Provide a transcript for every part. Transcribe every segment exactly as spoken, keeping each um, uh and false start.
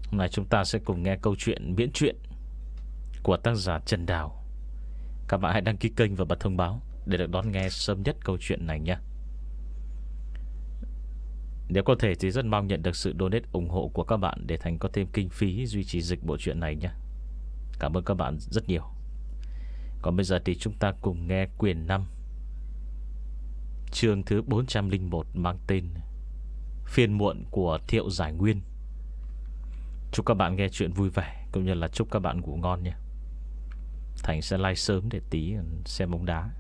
Hôm nay chúng ta sẽ cùng nghe câu chuyện miễn truyện của tác giả Trần Đào. Các bạn hãy đăng ký kênh và bật thông báo để được đón nghe sớm nhất câu chuyện này nhé. Nếu có thể thì rất mong nhận được sự donate ủng hộ của các bạn để Thành có thêm kinh phí duy trì dịch bộ truyện này nhé. Cảm ơn các bạn rất nhiều. Còn bây giờ thì chúng ta cùng nghe quyển năm, chương thứ bốn trăm lẻ một, mang tên Phiên muộn của Thiệu Giải Nguyên. Chúc các bạn nghe chuyện vui vẻ, cũng như là chúc các bạn ngủ ngon nha. Thành sẽ like sớm để tí xem bóng đá.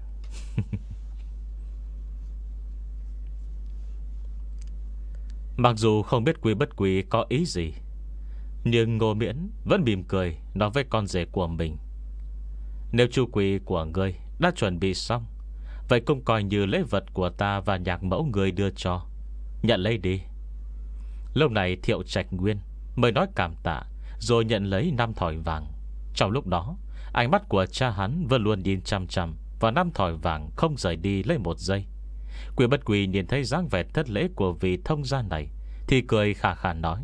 Mặc dù không biết Quý Bất Quý có ý gì, nhưng Ngô Miễn vẫn mỉm cười nói với con rể của mình: nếu chu quý của ngươi đã chuẩn bị xong, vậy cũng coi như lễ vật của ta và nhạc mẫu người đưa cho. Nhận lấy đi. Lúc này Thiệu Trạch Nguyên mới nói cảm tạ, rồi nhận lấy năm thỏi vàng. Trong lúc đó, ánh mắt của cha hắn vẫn luôn nhìn chăm chăm vào năm thỏi vàng, không rời đi lấy một giây. Quý Bất Quý nhìn thấy dáng vẻ thất lễ của vị thông gia này thì cười khà khà nói: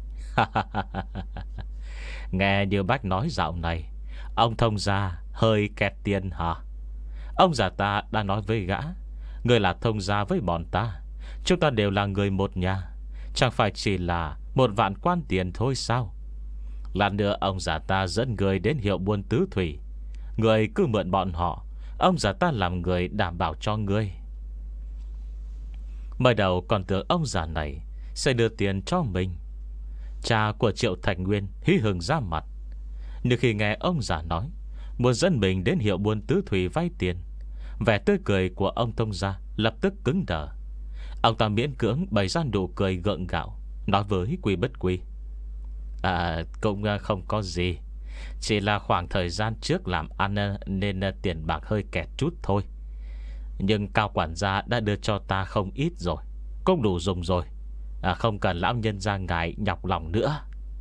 nghe như bác nói dạo này ông thông gia hơi kẹt tiền hả? Ông già ta đã nói với gã: người là thông gia với bọn ta, chúng ta đều là người một nhà, chẳng phải chỉ là một vạn quan tiền thôi sao? Lát nữa ông già ta dẫn người đến hiệu buôn tứ thủy, người cứ mượn bọn họ, ông già ta làm người đảm bảo cho ngươi. Mới đầu còn tưởng ông già này sẽ đưa tiền cho mình. Cha của Triệu Thạch Nguyên hí hửng ra mặt, nhưng khi nghe ông già nói muốn dẫn mình đến hiệu buôn tứ thủy vay tiền, vẻ tươi cười của ông thông gia lập tức cứng đờ. Ông ta miễn cưỡng bày ra nụ cười gượng gạo, nói với Quý Bất Quý: À cũng không có gì, chỉ là khoảng thời gian trước làm ăn nên tiền bạc hơi kẹt chút thôi. Nhưng Cao quản gia đã đưa cho ta không ít rồi, cũng đủ dùng rồi, à, không cần lão nhân gia ngài nhọc lòng nữa.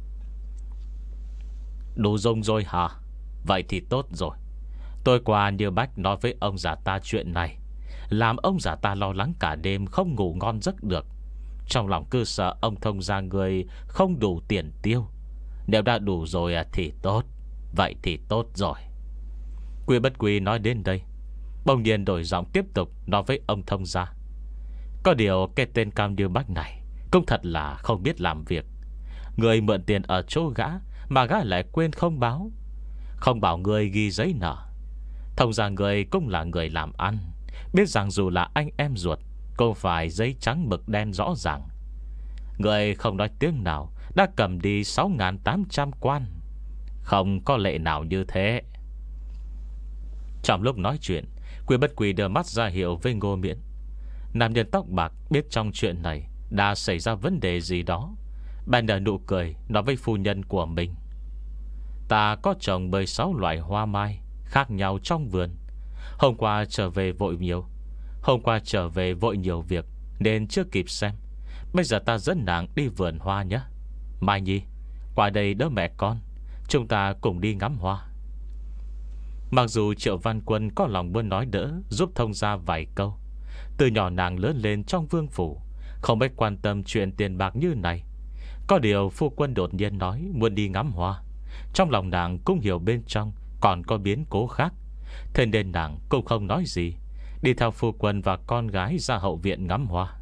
Đủ dùng rồi hả? Vậy thì tốt rồi. Tôi qua như bách nói với ông già ta chuyện này, làm ông già ta lo lắng cả đêm không ngủ ngon giấc được. Trong lòng cứ sợ ông thông gia người không đủ tiền tiêu. Nếu đã đủ rồi thì tốt. Vậy thì tốt rồi. Quý Bất Quý nói đến đây, bỗng nhiên đổi giọng tiếp tục nói với ông thông gia: có điều cái tên Cao Như Bách này cũng thật là không biết làm việc. Người mượn tiền ở chỗ gã mà gã lại quên không báo, không bảo người ghi giấy nợ. Thông gia người cũng là người làm ăn, biết rằng dù là anh em ruột cũng phải giấy trắng mực đen rõ ràng. Người không nói tiếng nào đã cầm đi sáu nghìn tám trăm quan. Không có lệ nào như thế. Trong lúc nói chuyện, Quý Bất Quý đưa mắt ra hiệu với Ngô Miễn. Nam nhân tóc bạc biết trong chuyện này đã xảy ra vấn đề gì đó, bèn nở nụ cười nói với phu nhân của mình: ta có trồng mười sáu loại hoa mai khác nhau trong vườn. Hôm qua trở về vội nhiều Hôm qua trở về vội nhiều việc nên chưa kịp xem. Bây giờ ta dẫn nàng đi vườn hoa nhé. Mai Nhi, qua đây đỡ mẹ con, chúng ta cùng đi ngắm hoa. Mặc dù Triệu Văn Quân có lòng muốn nói đỡ, giúp thông gia vài câu. Từ nhỏ nàng lớn lên trong vương phủ, không biết quan tâm chuyện tiền bạc như này. Có điều phu quân đột nhiên nói muốn đi ngắm hoa, trong lòng nàng cũng hiểu bên trong còn có biến cố khác. Thế nên nàng cũng không nói gì, đi theo phu quân và con gái ra hậu viện ngắm hoa.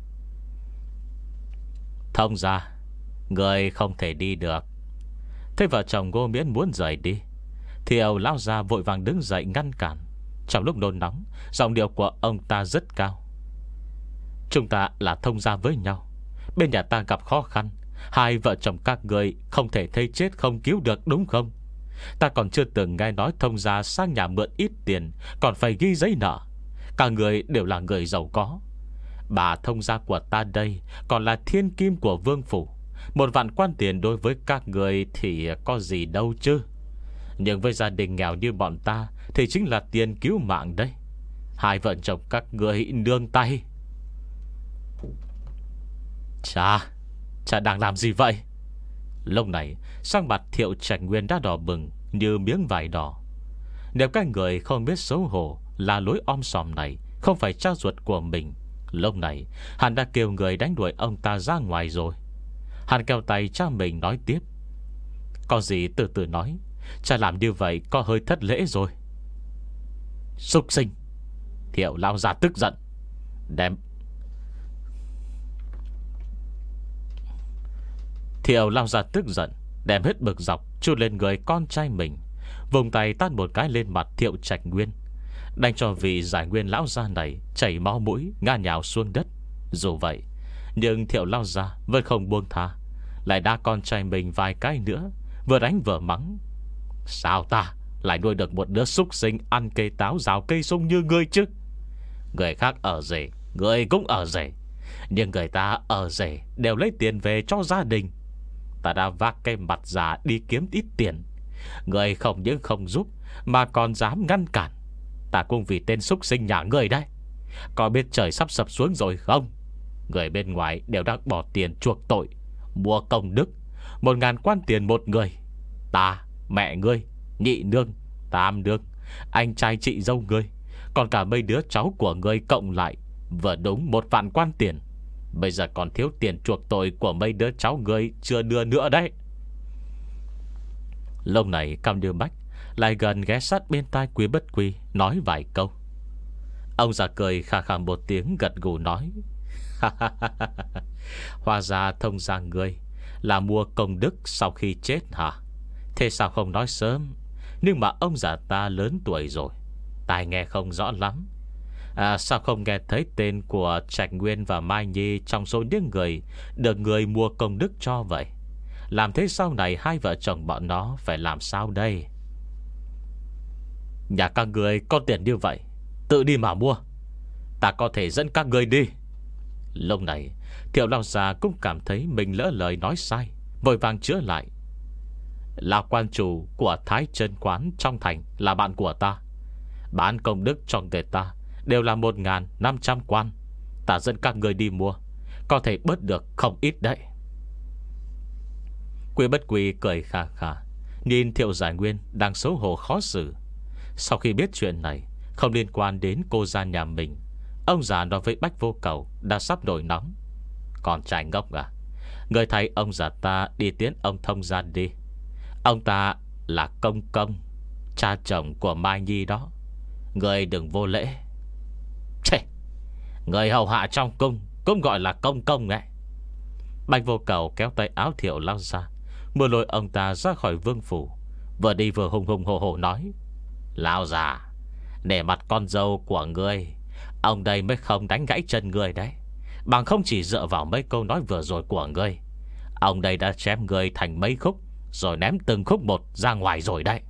Thông gia, người không thể đi được. Thế vợ chồng Ngô Miễn muốn rời đi thì ông lão già vội vàng đứng dậy ngăn cản. Trong lúc nôn nóng, giọng điệu của ông ta rất cao: chúng ta là thông gia với nhau, bên nhà ta gặp khó khăn, hai vợ chồng các người không thể thấy chết không cứu được đúng không? Ta còn chưa từng nghe nói thông gia sang nhà mượn ít tiền còn phải ghi giấy nợ. Cả người đều là người giàu có. Bà thông gia của ta đây còn là thiên kim của vương phủ, một vạn quan tiền đối với các người thì có gì đâu chứ. Nhưng với gia đình nghèo như bọn ta thì chính là tiền cứu mạng đấy. Hai vợ chồng các người nương tay. Cha, cha đang làm gì vậy? Lúc này sang mặt Thiệu Trạch Nguyên đã đỏ bừng như miếng vải đỏ. Nếu các người không biết xấu hổ là lối om sòm này không phải cha ruột của mình, lúc này hắn đã kêu người đánh đuổi ông ta ra ngoài rồi. Hắn kéo tay cha mình nói tiếp: Có gì từ từ nói, cha làm như vậy có hơi thất lễ rồi. Súc sinh. Thiệu lao ra tức giận, đem Thiệu lao ra tức giận Đem hết bực dọc trút lên người con trai mình, vùng tay tát một cái lên mặt Thiệu Trạch Nguyên, đánh cho vị giải nguyên lão gia này chảy máu mũi, ngã nhào xuống đất. Dù vậy nhưng Thiệu lao ra vẫn không buông tha, lại đá con trai mình vài cái nữa, vừa đánh vừa mắng: Sao ta lại nuôi được một đứa súc sinh ăn cây táo rào cây sung như ngươi chứ? Người khác ở rể, người cũng ở rể, nhưng người ta ở rể đều lấy tiền về cho gia đình. Ta đã vác cái mặt già đi kiếm ít tiền, người không những không giúp mà còn dám ngăn cản. Ta cũng vì tên súc sinh nhà người đấy. Có biết trời sắp sập xuống rồi không? Người bên ngoài đều đang bỏ tiền chuộc tội, mua công đức, một ngàn quan tiền một người. Ta, mẹ ngươi, nhị nương, tam nương, anh trai chị dâu ngươi, còn cả mấy đứa cháu của ngươi cộng lại vừa đúng một vạn quan tiền. Bây giờ còn thiếu tiền chuộc tội của mấy đứa cháu ngươi chưa đưa nữa đấy. Lúc này Cam Như Bách lại gần ghé sát bên tai Quý Bất Quy, nói vài câu. Ông già cười khà khà một tiếng, gật gù nói: Hóa ra thông gia ngươi là mua công đức sau khi chết hả? Thế sao không nói sớm? Nhưng mà ông già ta lớn tuổi rồi, tai nghe không rõ lắm. À, sao không nghe thấy tên của Trạch Nguyên và Mai Nhi trong số những người được người mua công đức cho vậy? Làm thế sau này hai vợ chồng bọn nó phải làm sao đây? Nhà các người có tiền như vậy, tự đi mà mua, ta có thể dẫn các người đi. Lúc này Thiệu lao già cũng cảm thấy mình lỡ lời nói sai, vội vàng chữa lại: Là quan chủ của Thái Chân Quán trong thành là bạn của ta, bán công đức cho người ta đều là một ngàn năm trăm quan. Ta dẫn các người đi mua, có thể bớt được không ít đấy. Quý Bất Quy cười khà khà, nhìn Thiệu Giải Nguyên đang xấu hổ khó xử. Sau khi biết chuyện này không liên quan đến cô gia nhà mình, ông già nói với Bách Vô Cầu đã sắp nổi nóng: Còn trai ngốc à, người thấy ông già ta đi tiến ông thông gia đi. Ông ta là công công, cha chồng của Mai Nhi đó, người đừng vô lễ. Chê, người hầu hạ trong cung cũng gọi là công công ấy. Bạch Vô Cầu kéo tay áo Thiệu lao ra, muốn lôi ông ta ra khỏi vương phủ, vừa đi vừa hùng hùng hổ hổ nói: Lao già, để mặt con dâu của ngươi, ông đây mới không đánh gãy chân ngươi đấy. Bằng không chỉ dựa vào mấy câu nói vừa rồi của ngươi, ông đây đã chém ngươi thành mấy khúc, rồi ném từng khúc một ra ngoài rồi đấy.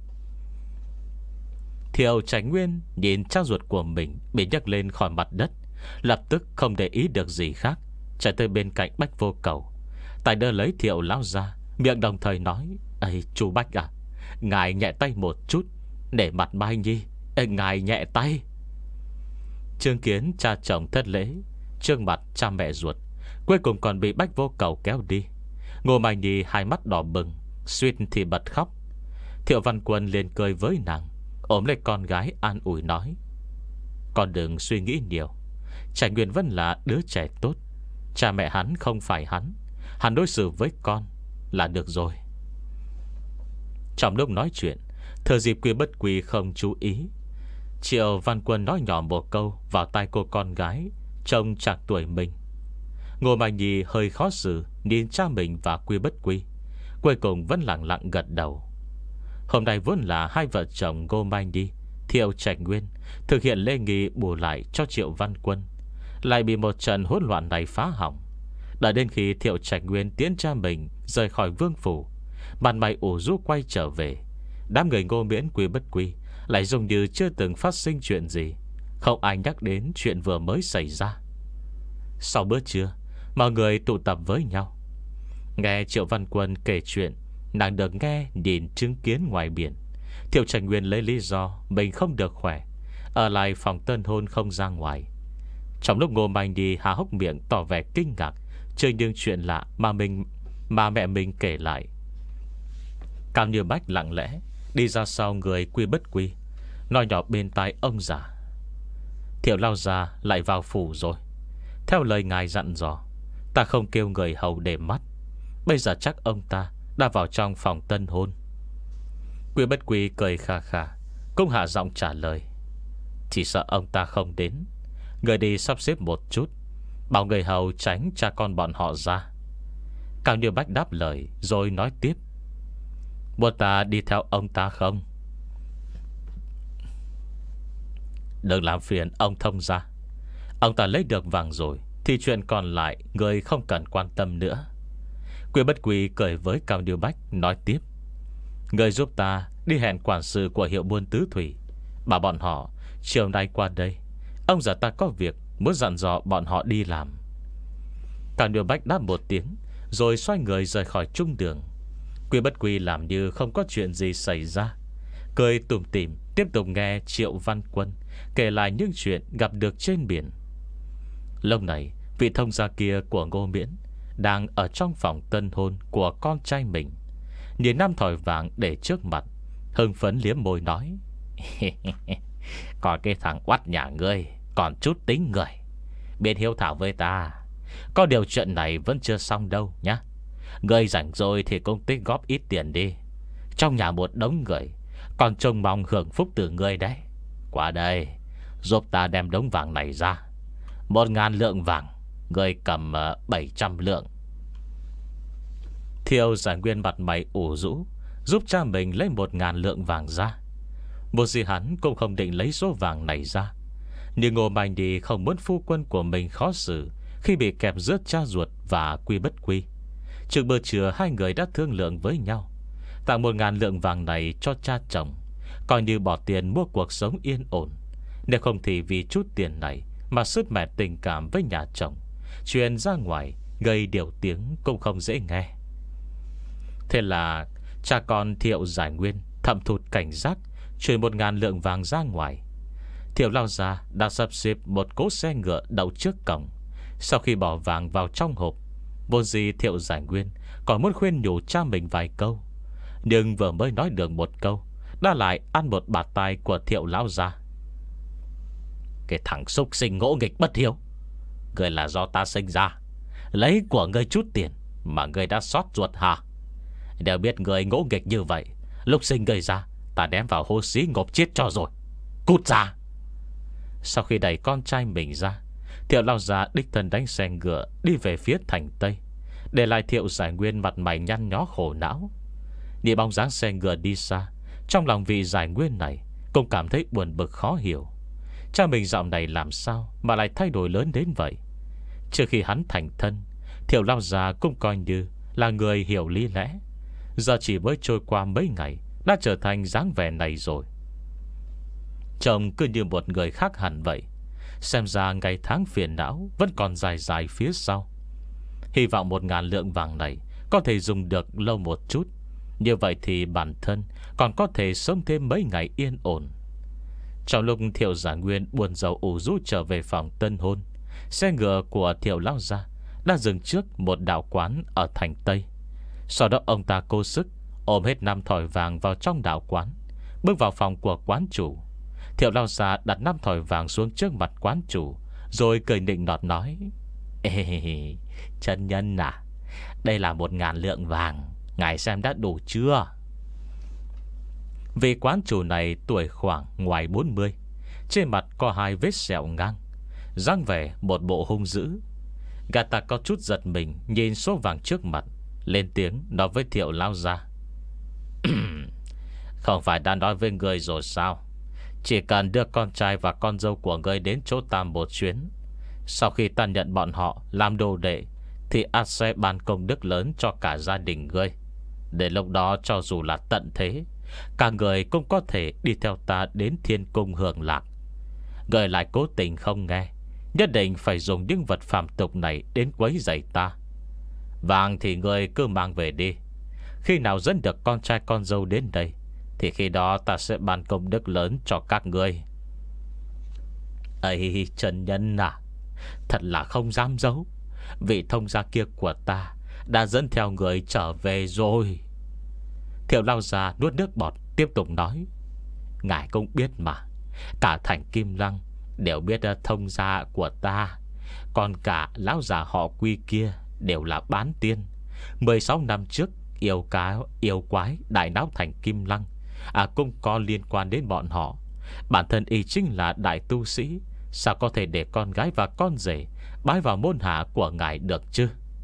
Thiệu Trạch Nguyên nhìn cha ruột của mình bị nhấc lên khỏi mặt đất, lập tức không để ý được gì khác, chạy tới bên cạnh Bách Vô Cầu, tay đỡ lấy Thiệu lão ra, miệng đồng thời nói: Ây chú Bách à, ngài nhẹ tay một chút, để mặt Mai Nhi. Ê, ngài nhẹ tay. Chứng kiến cha chồng thất lễ, trương mặt cha mẹ ruột, cuối cùng còn bị Bách Vô Cầu kéo đi. Ngô Mai Nhi hai mắt đỏ bừng, suýt thì bật khóc. Thiệu Văn Quân liền cười với nàng, ôm lấy con gái an ủi nói: Con đừng suy nghĩ nhiều, Trạch Nguyên vẫn là đứa trẻ tốt, cha mẹ hắn không phải hắn, hắn đối xử với con là được rồi. Trong lúc nói chuyện, thừa dịp Quý Bất Quy không chú ý, Triệu Văn Quân nói nhỏ một câu vào tai cô con gái trông chạc tuổi mình. Ngô Mai Nhi hơi khó xử nhìn cha mình và Quý Bất Quy, cuối cùng vẫn lặng lặng gật đầu. Hôm nay vốn là hai vợ chồng Ngô Mai Nhi, Thiệu Trạch Nguyên thực hiện lễ nghi bù lại cho Triệu Văn Quân, lại bị một trận hỗn loạn này phá hỏng. Đợi đến khi Thiệu Trạch Nguyên tiến cha mình rời khỏi vương phủ, mặt mày ủ rũ quay trở về, đám người Ngô Miễn Quý Bất Quy lại giống như chưa từng phát sinh chuyện gì, không ai nhắc đến chuyện vừa mới xảy ra. Sau bữa trưa, mọi người tụ tập với nhau, nghe Triệu Văn Quân kể chuyện nàng được nghe nhìn chứng kiến ngoài biển. Thiệu Trạch Nguyên lấy lý do mình không được khỏe, ở lại phòng tân hôn không ra ngoài. Trong lúc Ngô Mai Nhi há hốc miệng tỏ vẻ kinh ngạc trước những chuyện lạ mà mình mà mẹ mình kể lại, Cam Như Bách lặng lẽ đi ra sau người Quý Bất Quy, nói nhỏ bên tai ông già: Thiệu lao già lại vào phủ rồi. Theo lời ngài dặn dò, ta không kêu người hầu để mắt. Bây giờ chắc ông ta đã vào trong phòng tân hôn. Quy Bất Quy cười khà khà, cũng hạ giọng trả lời: Chỉ sợ ông ta không đến. Người đi sắp xếp một chút, bảo người hầu tránh cha con bọn họ ra. Cao Như Bách đáp lời rồi nói tiếp: Muốn ta đi theo ông ta không? Đừng làm phiền ông thông gia. Ông ta lấy được vàng rồi thì chuyện còn lại người không cần quan tâm nữa. Quy Bất Quy cười với Cao Như Bách nói tiếp: Người giúp ta đi hẹn quản sự của hiệu buôn tứ thủy, bảo bọn họ chiều nay qua đây. Ông già ta có việc muốn dặn dò bọn họ đi làm. Cao Như Bách đáp một tiếng rồi xoay người rời khỏi trung đường. Quy Bất Quy làm như không có chuyện gì xảy ra, cười tủm tỉm tiếp tục nghe Triệu Văn Quân kể lại những chuyện gặp được trên biển. Lúc này vị thông gia kia của Ngô Miễn đang ở trong phòng tân hôn của con trai mình, nhìn năm thỏi vàng để trước mặt, hưng phấn liếm môi nói: Còn cái thằng oắt nhà ngươi còn chút tính người, biết hiếu thảo với ta. Có điều chuyện này vẫn chưa xong đâu nhá. Ngươi rảnh rồi thì cũng tích góp ít tiền đi. Trong nhà một đống người còn trông mong hưởng phúc từ ngươi đấy. Qua đây giúp ta đem đống vàng này ra. Một ngàn lượng vàng, ngươi cầm uh, bảy trăm lượng. Thiệu Giải Nguyên mặt mày ủ rũ giúp cha mình lấy một ngàn lượng vàng ra. Một gì hắn cũng không định lấy số vàng này ra, nhưng Ngô Mạnh đi không muốn phu quân của mình khó xử khi bị kẹp giữa cha ruột và Quy Bất Quy. Trước bữa trưa hai người đã thương lượng với nhau, tặng một ngàn lượng vàng này cho cha chồng, coi như bỏ tiền mua cuộc sống yên ổn. Nếu không thì vì chút tiền này mà sứt mẻ tình cảm với nhà chồng, chuyện ra ngoài gây điều tiếng cũng không dễ nghe. Thế là cha con Thiệu Giải Nguyên thầm thụt cảnh giác, chuyển một ngàn lượng vàng ra ngoài. Thiệu lao ra đã sắp xếp một cỗ xe ngựa đậu trước cổng. Sau khi bỏ vàng vào trong hộp, vốn gì Thiệu Giải Nguyên còn muốn khuyên nhủ cha mình vài câu, nhưng vừa mới nói được một câu đã lại ăn một bạt tai của Thiệu lão gia. Cái thằng súc sinh ngỗ nghịch bất hiếu, người là do ta sinh ra, lấy của ngươi chút tiền mà ngươi đã xót ruột hả? Đều biết người ngỗ nghịch như vậy, lúc sinh gây ra ta đem vào hố xí ngộp chết cho rồi. Cút ra! Sau khi đẩy con trai mình ra, Thiệu lao ra đích thân đánh xe ngựa đi về phía thành Tây, để lại Thiệu Giải Nguyên mặt mày nhăn nhó khổ não. Nhìn bóng dáng xe ngựa đi xa, trong lòng vị Giải Nguyên này cũng cảm thấy buồn bực khó hiểu. Cha mình dạo này làm sao mà lại thay đổi lớn đến vậy? Trước khi hắn thành thân, Thiệu lao già cũng coi như là người hiểu lý lẽ. Giờ chỉ mới trôi qua mấy ngày đã trở thành dáng vẻ này rồi. Chồng cứ như một người khác hẳn vậy. Xem ra ngày tháng phiền não vẫn còn dài dài phía sau. Hy vọng một ngàn lượng vàng này có thể dùng được lâu một chút. Như vậy thì bản thân còn có thể sống thêm mấy ngày yên ổn. Trong lúc Thiệu Giải Nguyên buồn rầu ủ rũ trở về phòng tân hôn, xe ngựa của Thiệu lao gia đã dừng trước một đạo quán ở thành Tây. Sau đó ông ta cố sức ôm hết năm thỏi vàng vào trong đạo quán, bước vào phòng của quán chủ. Thiệu lao gia đặt năm thỏi vàng xuống trước mặt quán chủ, rồi cười nịnh nọt nói: Ê, chân nhân à, đây là một ngàn lượng vàng, ngài xem đã đủ chưa? Vị quán chủ này tuổi khoảng ngoài bốn mươi, trên mặt có hai vết sẹo ngang, dáng vẻ một bộ hung dữ. Gã ta có chút giật mình nhìn số vàng trước mặt, lên tiếng nói với Thiệu lao gia: Không phải đã nói với người rồi sao? Chỉ cần đưa con trai và con dâu của ngươi đến chỗ ta một chuyến, sau khi ta nhận bọn họ làm đồ đệ, thì ắt sẽ ban công đức lớn cho cả gia đình ngươi. Để lúc đó cho dù là tận thế, cả người cũng có thể đi theo ta đến thiên cung hưởng lạc. Ngươi lại cố tình không nghe, nhất định phải dùng những vật phàm tục này đến quấy rầy ta. Vàng thì ngươi cứ mang về đi. Khi nào dẫn được con trai con dâu đến đây, thì khi đó ta sẽ ban công đức lớn cho các ngươi. Ây chân nhân à, thật là không dám giấu, vị thông gia kia của ta đã dẫn theo người trở về rồi. Thiệu lao già nuốt nước bọt tiếp tục nói: Ngài cũng biết mà, cả thành Kim Lăng đều biết thông gia của ta, còn cả lão già họ Quy kia đều là bán tiên. Mười sáu năm trước, yêu cá yêu quái đại náo thành Kim Lăng, À cũng có liên quan đến bọn họ. Bản thân y chính là đại tu sĩ, sao có thể để con gái và con rể bái vào môn hạ của ngài được chứ?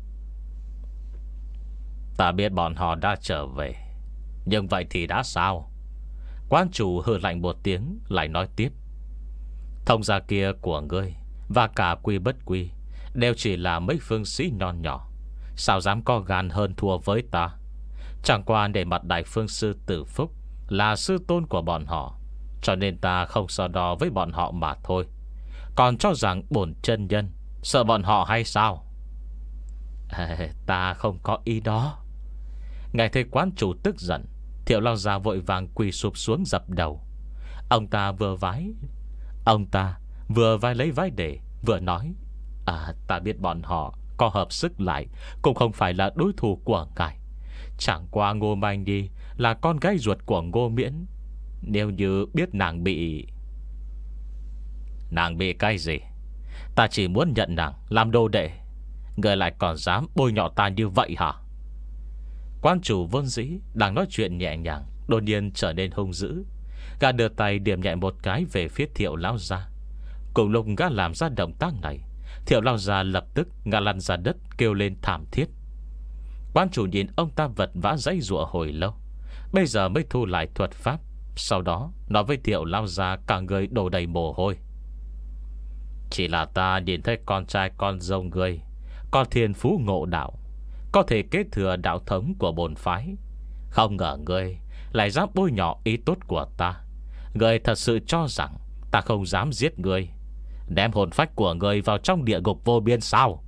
Ta biết bọn họ đã trở về, nhưng vậy thì đã sao? Quan chủ hừ lạnh một tiếng, lại nói tiếp: thông gia kia của ngươi và cả Quy Bất Quy đều chỉ là mấy phương sĩ non nhỏ, sao dám có gan hơn thua với ta? Chẳng qua để mặt đại phương sư Tử Phúc là sư tôn của bọn họ, cho nên ta không so đo với bọn họ mà thôi. Còn cho rằng bổn chân nhân sợ bọn họ hay sao? À, ta không có ý đó. Ngài thấy quán chủ tức giận, Thiệu lao già vội vàng quỳ sụp xuống dập đầu. Ông ta vừa vái Ông ta vừa vai lấy vái để vừa nói: À, ta biết bọn họ có hợp sức lại cũng không phải là đối thủ của ngài. Chẳng qua Ngô Mai Nhi là con gái ruột của Ngô Miễn. Nếu như biết nàng bị... Nàng bị cái gì? Ta chỉ muốn nhận nàng làm đô đệ, người lại còn dám bôi nhọ ta như vậy hả? Quan chủ vốn dĩ đang nói chuyện nhẹ nhàng, đột nhiên trở nên hung dữ. Gã đưa tay điểm nhẹ một cái về phía Thiệu lão gia. Cùng lúc gã làm ra động tác này, Thiệu lão gia lập tức ngã lăn ra đất kêu lên thảm thiết. Quan chủ nhìn ông ta vật vã giãy giụa hồi lâu, bây giờ mới thu lại thuật pháp. Sau đó nói với Thiệu lão gia cả người đổ đầy mồ hôi: Chỉ là ta nhìn thấy con trai con dâu ngươi có thiên phú ngộ đạo, có thể kế thừa đạo thống của bổn phái. Không ngờ ngươi lại dám bôi nhọ ý tốt của ta. Ngươi thật sự cho rằng ta không dám giết ngươi, đem hồn phách của ngươi vào trong địa ngục vô biên sao?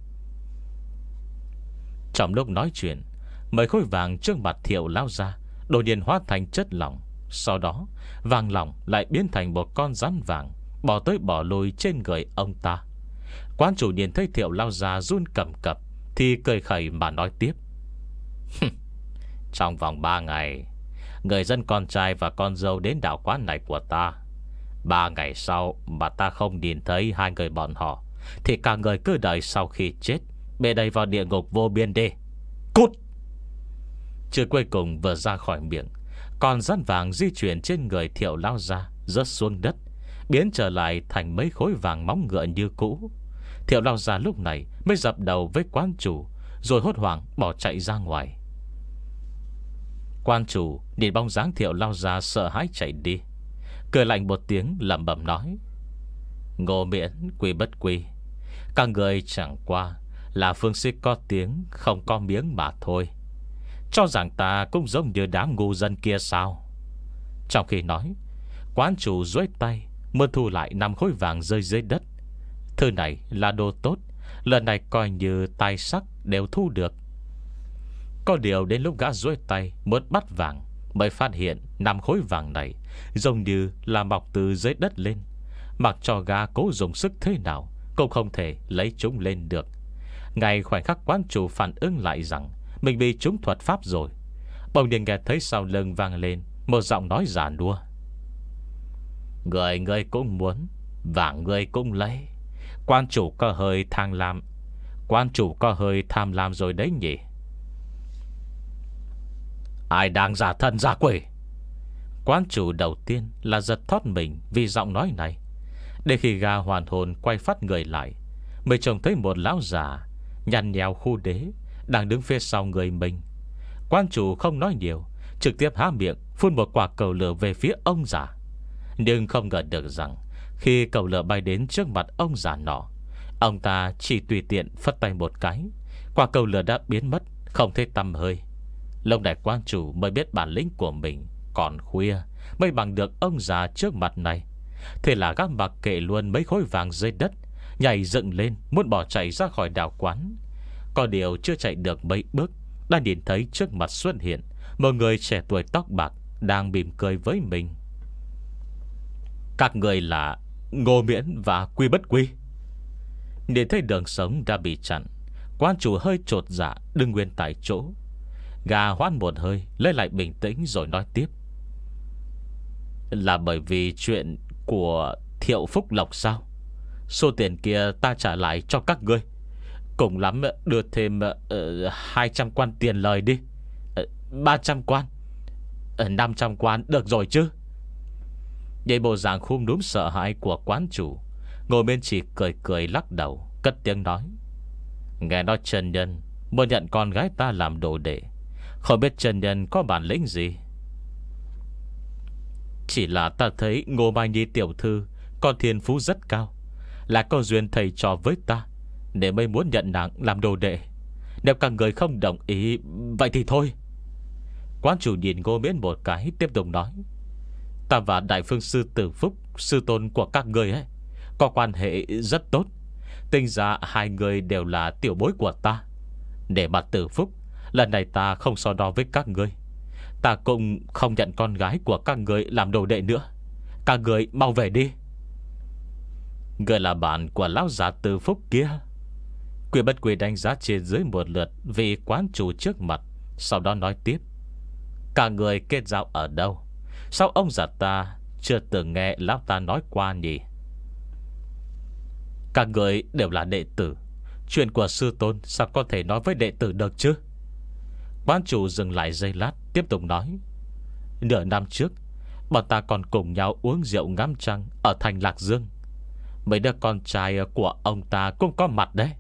Trong lúc nói chuyện, mấy khối vàng trước mặt Thiệu lao ra đột nhiên hóa thành chất lỏng. Sau đó vàng lỏng lại biến thành một con rắn vàng bỏ tới bỏ lui trên người ông ta. Quan chủ nhìn thấy Thiệu lao ra run cầm cập thì cười khẩy mà nói tiếp: Trong vòng ba ngày, người dân con trai và con dâu đến đạo quán này của ta. Ba ngày sau mà ta không nhìn thấy hai người bọn họ, thì cả người cứ đợi sau khi chết bê đầy vào địa ngục vô biên đi. Cút! Chữ cuối cùng vừa ra khỏi miệng, còn rắn vàng di chuyển trên người Thiệu lao ra, rớt xuống đất, biến trở lại thành mấy khối vàng móng ngựa như cũ. Thiệu lao ra lúc này mới dập đầu với quan chủ, rồi hốt hoảng bỏ chạy ra ngoài. Quan chủ nhìn bóng dáng Thiệu lao ra sợ hãi chạy đi, cười lạnh một tiếng lẩm bẩm nói: Ngô Miễn, Quy Bất Quy, các người chẳng qua là phương sĩ có tiếng không có miếng mà thôi, cho rằng ta cũng giống như đám ngu dân kia sao? Trong khi nói, quán chủ duỗi tay mơn thu lại năm khối vàng rơi dưới đất. Thứ này là đồ tốt, lần này coi như tài sắc đều thu được. Có điều đến lúc gã duỗi tay muốn bắt vàng, mới phát hiện năm khối vàng này giống như là mọc từ dưới đất lên. Mặc cho gã cố dùng sức thế nào cũng không thể lấy chúng lên được. Ngay khoảnh khắc quán chủ phản ứng lại rằng mình bị trúng thuật pháp rồi, bỗng nhiên nghe thấy sau lưng vang lên một giọng nói già nua: Người ngươi cũng muốn, vàng ngươi cũng lấy. Quan chủ có hơi tham lam Quan chủ có hơi tham lam rồi đấy nhỉ? Ai đang giả thân giả quỷ? Quan chủ đầu tiên là giật thót mình vì giọng nói này. Để khi gà hoàn hồn quay phát người lại, mới trông thấy một lão già nhăn nheo khu đế đang đứng phía sau người mình. Quan chủ không nói nhiều, trực tiếp há miệng phun một quả cầu lửa về phía ông già. Nhưng không ngờ được rằng khi cầu lửa bay đến trước mặt ông già nọ, ông ta chỉ tùy tiện phất tay một cái, quả cầu lửa đã biến mất, không thấy tăm hơi. Lúc này quan chủ mới biết bản lĩnh của mình còn khuya mới bằng được ông già trước mặt này. Thế là gác mặc kệ luôn mấy khối vàng dưới đất, nhảy dựng lên muốn bỏ chạy ra khỏi đạo quán. Có điều chưa chạy được mấy bước, đã nhìn thấy trước mặt xuất hiện một người trẻ tuổi tóc bạc đang mỉm cười với mình. Các người là Ngô Miễn và Quy Bất Quy. Nhìn thấy đường sống đã bị chặn, quan chủ hơi chột dạ đứng nguyên tại chỗ. Gà hoán một hơi lấy lại bình tĩnh rồi nói tiếp: Là bởi vì chuyện của Thiệu Phúc Lộc sao? Số tiền kia ta trả lại cho các ngươi, cùng lắm đưa thêm uh, hai trăm quan tiền lời đi. Ba trăm quan. Năm trăm quan được rồi chứ? Vậy bộ dạng khum núm sợ hãi của quán chủ, Ngô Miễn chỉ cười cười lắc đầu, cất tiếng nói: Nghe nói chân nhân muốn nhận con gái ta làm đồ đệ, không biết chân nhân có bản lĩnh gì? Chỉ là ta thấy Ngô Mai Nhi tiểu thư con thiên phú rất cao, là có duyên thầy trò với ta, để mới muốn nhận nàng làm đồ đệ. Nếu các người không đồng ý, vậy thì thôi. Quán chủ nhìn Ngô Miễn một cái, tiếp tục nói: Ta và Đại Phương Sư Tử Phúc, sư tôn của các người ấy, có quan hệ rất tốt. Tính ra hai người đều là tiểu bối của ta. Để mà Tử Phúc, lần này ta không so đo với các người. Ta cũng không nhận con gái của các người làm đồ đệ nữa. Các người mau về đi. Người là bạn của lão già Tử Phúc kia. Quy Bất Quy đánh giá trên dưới một lượt vì quán chủ trước mặt, sau đó nói tiếp: Các người kết giao ở đâu? Sao ông già ta chưa từng nghe lão ta nói qua nhỉ? Các người đều là đệ tử, chuyện của sư tôn sao có thể nói với đệ tử được chứ? Quán chủ dừng lại giây lát, tiếp tục nói: Nửa năm trước, bọn ta còn cùng nhau uống rượu ngắm trăng ở thành Lạc Dương. Mấy đứa con trai của ông ta cũng có mặt đấy.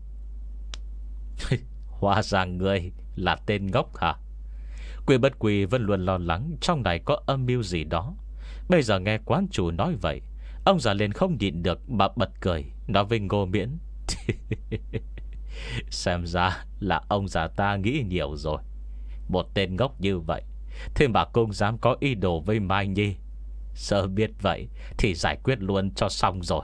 Hóa ra người là tên ngốc hả? Quy Bất Quy vẫn luôn lo lắng trong này có âm mưu gì đó. Bây giờ nghe quán chủ nói vậy, ông già lên không nhịn được mà bật cười, nói với Ngô Miễn: Xem ra là ông già ta nghĩ nhiều rồi. Một tên ngốc như vậy, thế mà cũng dám có ý đồ với Mai Nhi. Sợ biết vậy thì giải quyết luôn cho xong rồi.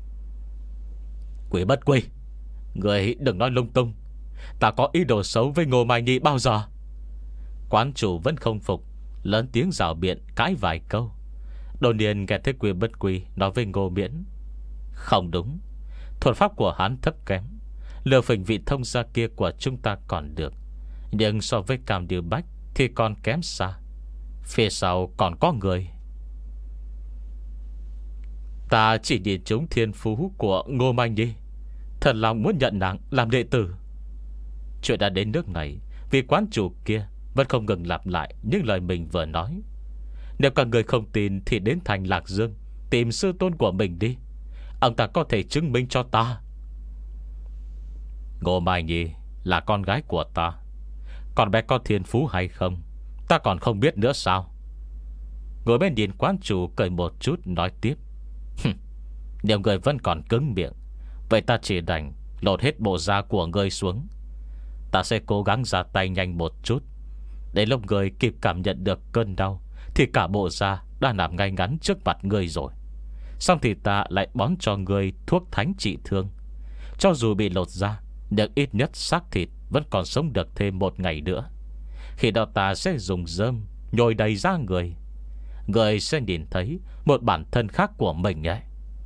Quy Bất Quy, người đừng nói lung tung. Ta có ý đồ xấu với Ngô Mai Nhi bao giờ? Quán chủ vẫn không phục, lớn tiếng rào biện cãi vài câu. Đột nhiên nghe thấy Quy Bất Quy nói với Ngô Miễn: Không đúng, thuật pháp của hắn thấp kém. Lừa phỉnh vị thông gia kia của chúng ta còn được, nhưng so với Cam Điêu Bách thì còn kém xa. Phía sau còn có người. Ta chỉ nhìn chúng thiên phú của Ngô Mai Nhi, thật lòng muốn nhận nàng làm đệ tử. Chuyện đã đến nước này vì quán chủ kia vẫn không ngừng lặp lại những lời mình vừa nói. Nếu các người không tin thì đến thành Lạc Dương tìm sư tôn của mình đi. Ông ta có thể chứng minh cho ta. Ngô Mai Nhi là con gái của ta, còn bé có thiên phú hay không ta còn không biết nữa sao? Ngồi bên nhìn quán chủ cười một chút, nói tiếp: Nếu người vẫn còn cứng miệng, vậy ta chỉ đành lột hết bộ da của người xuống. Ta sẽ cố gắng ra tay nhanh một chút. Đến lúc người kịp cảm nhận được cơn đau thì cả bộ da đã nằm ngay ngắn trước mặt người rồi. Xong thì ta lại bón cho người thuốc thánh trị thương. Cho dù bị lột da, nhưng ít nhất xác thịt vẫn còn sống được thêm một ngày nữa. Khi đó ta sẽ dùng rơm nhồi đầy da người. Người sẽ nhìn thấy một bản thân khác của mình ấy.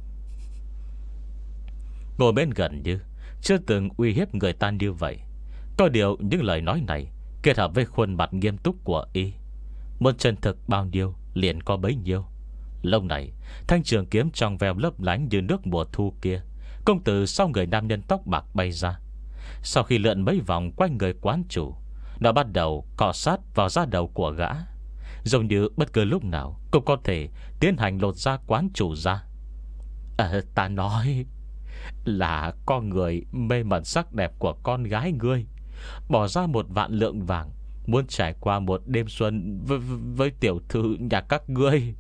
Ngồi bên gần như chưa từng uy hiếp người ta như vậy. Có điều những lời nói này kết hợp với khuôn mặt nghiêm túc của y, muốn chân thực bao nhiêu liền có bấy nhiêu. Lúc này thanh trường kiếm trong veo lấp lánh như nước mùa thu kia công từ sau người nam nhân tóc bạc bay ra. Sau khi lượn mấy vòng quanh người quán chủ, nó bắt đầu cọ sát vào da đầu của gã, giống như bất cứ lúc nào cũng có thể tiến hành lột da quán chủ ra. À, ta nói là con người mê mẩn sắc đẹp của con gái ngươi, bỏ ra một vạn lượng vàng, muốn trải qua một đêm xuân với, với tiểu thư nhà các ngươi.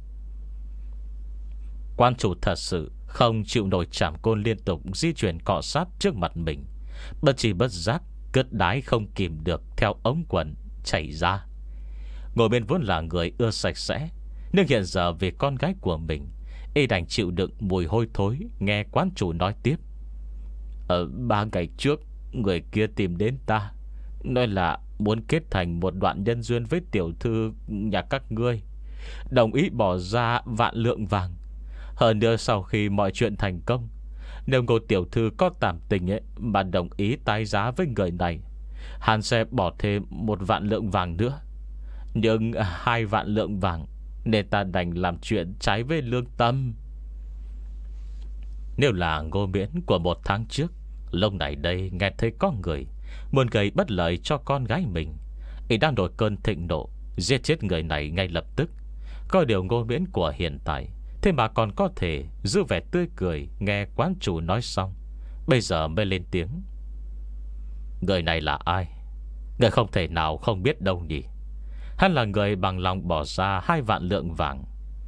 Quan chủ thật sự không chịu nổi trảm côn liên tục di chuyển cọ sát trước mặt mình, bất chỉ bất giác cất đái không kìm được theo ống quần chảy ra. Ngồi bên vốn là người ưa sạch sẽ, nhưng hiện giờ vì con gái của mình, y đành chịu đựng mùi hôi thối. Nghe quán chủ nói tiếp: Ở ba ngày trước, người kia tìm đến ta, nói là muốn kết thành một đoạn nhân duyên với tiểu thư nhà các ngươi, đồng ý bỏ ra vạn lượng vàng. Hơn nữa sau khi mọi chuyện thành công, nếu Ngô tiểu thư có cảm tình ấy mà đồng ý tái giá với người này, hắn sẽ bỏ thêm một vạn lượng vàng nữa. Nhưng hai vạn lượng vàng nên ta đành làm chuyện trái với lương tâm. Nếu là Ngô Miễn của một tháng trước, lúc này đây nghe thấy có người muốn gây bất lợi cho con gái mình, Y đang nổi cơn thịnh nộ, giết chết người này ngay lập tức. Coi điều Ngô Miễn của hiện tại, thế mà còn có thể giữ vẻ tươi cười nghe quán chủ nói xong, bây giờ mới lên tiếng. Người này là ai? Người không thể nào không biết đâu nhỉ? Hắn là người bằng lòng bỏ ra hai vạn lượng vàng.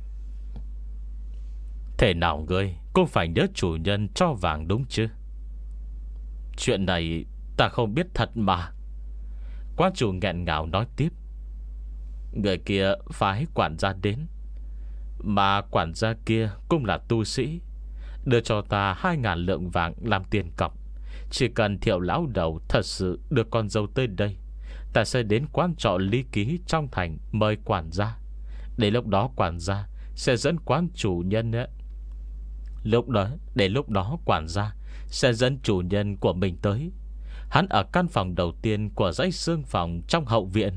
Thế nào ngươi cũng phải nhớ chủ nhân cho vàng đúng chứ? Chuyện này ta không biết thật mà. Quan chủ nghẹn ngào nói tiếp. Người kia phái quản gia đến, mà quản gia kia cũng là tu sĩ, đưa cho ta hai ngàn lượng vàng làm tiền cọc. Chỉ cần Thiệu lão đầu thật sự đưa con dâu tới đây, ta sẽ đến quán trọ Lý Ký trong thành mời quản gia. Để lúc đó quản gia sẽ dẫn quán chủ nhân ấy. Lúc đó Để lúc đó quản gia sẽ dẫn chủ nhân của mình tới. Hắn ở căn phòng đầu tiên của dãy xương phòng trong hậu viện.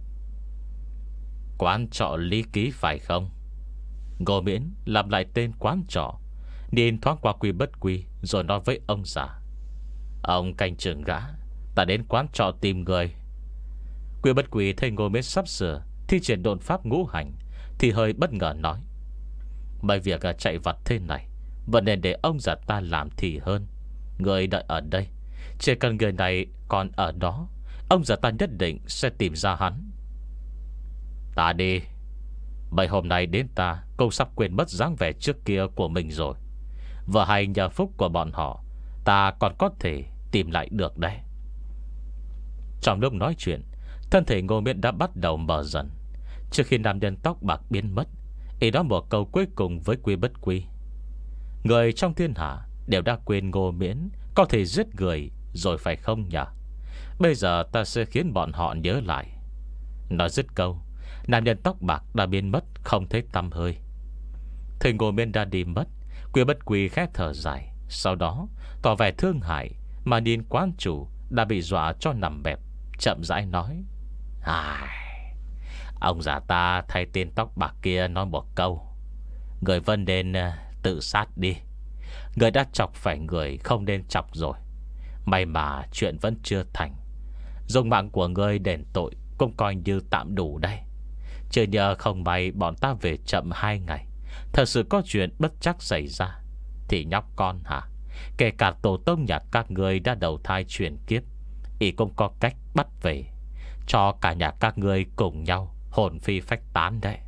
Quán trọ Lý Ký phải không? Ngô Miễn làm lại tên quán trọ, nhìn thoáng qua Quy Bất Quy, rồi nói với ông già. Ông canh chừng gã, ta đến quán trọ tìm người. Quy Bất Quy thấy Ngô Miễn sắp sửa thi triển độn pháp ngũ hành, thì hơi bất ngờ nói. Mấy việc chạy vặt thế này vẫn nên để ông già ta làm thì hơn. Người đợi ở đây, chỉ cần người này còn ở đó, ông già ta nhất định sẽ tìm ra hắn. Ta đi. Mấy hôm nay đến ta cũng sắp quên mất dáng vẻ trước kia của mình rồi. Và hay nhờ phúc của bọn họ, ta còn có thể tìm lại được đấy. Trong lúc nói chuyện, thân thể Ngô Miễn đã bắt đầu mở dần. Trước khi nam nhân tóc bạc biến mất, ý đó một câu cuối cùng với Quy Bất Quy. Người trong thiên hạ đều đã quên Ngô Miễn có thể giết người rồi phải không nhỉ? Bây giờ ta sẽ khiến bọn họ nhớ lại. Nói dứt câu, nam nhân tóc bạc đã biến mất không thấy tăm hơi. Thời Ngô Miễn đã đi mất, Quy Bất Quy khẽ thở dài, sau đó tỏ vẻ thương hại mà nhìn quán chủ đã bị dọa cho nằm bẹp, chậm rãi nói. Ai, ông già ta thay tên tóc bạc kia nói một câu. Người vẫn nên tự sát đi. Người đã chọc phải người không nên chọc rồi. May mà chuyện vẫn chưa thành. Dùng mạng của người đền tội cũng coi như tạm đủ đây. Chứ nhờ không may bọn ta về chậm hai ngày, thật sự có chuyện bất chắc xảy ra, thì nhóc con hả? Kể cả tổ tông nhà các người đã đầu thai chuyển kiếp, ý cũng có cách bắt về, cho cả nhà các người cùng nhau hồn phi phách tán đấy.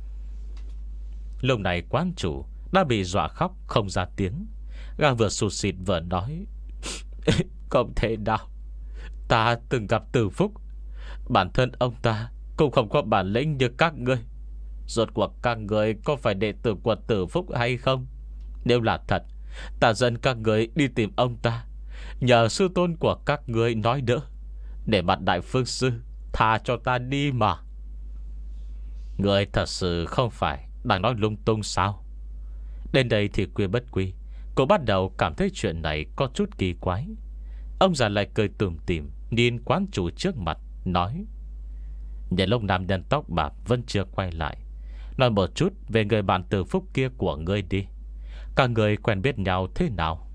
Lúc này quán chủ đã bị dọa khóc không ra tiếng. Gã vừa sụt xịt vừa nói. Không thể nào. Ta từng gặp Từ Phúc, bản thân ông ta cũng không có bản lĩnh như các ngươi. Rốt cuộc các ngươi có phải đệ tử của Từ Phúc hay không? Nếu là thật, ta dẫn các ngươi đi tìm ông ta, nhờ sư tôn của các ngươi nói đỡ, để mặt đại phương sư tha cho ta đi mà. Ngươi thật sự không phải đang nói lung tung sao? Đến đây thì Quy Bất Quy cô bắt đầu cảm thấy chuyện này có chút kỳ quái. Ông già lại cười tủm tỉm nhìn quán chủ trước mặt, nói. Nhân lúc nam nhân tóc bạc vẫn chưa quay lại, nói một chút về người bạn Từ Phúc kia của ngươi đi. Các người quen biết nhau thế nào?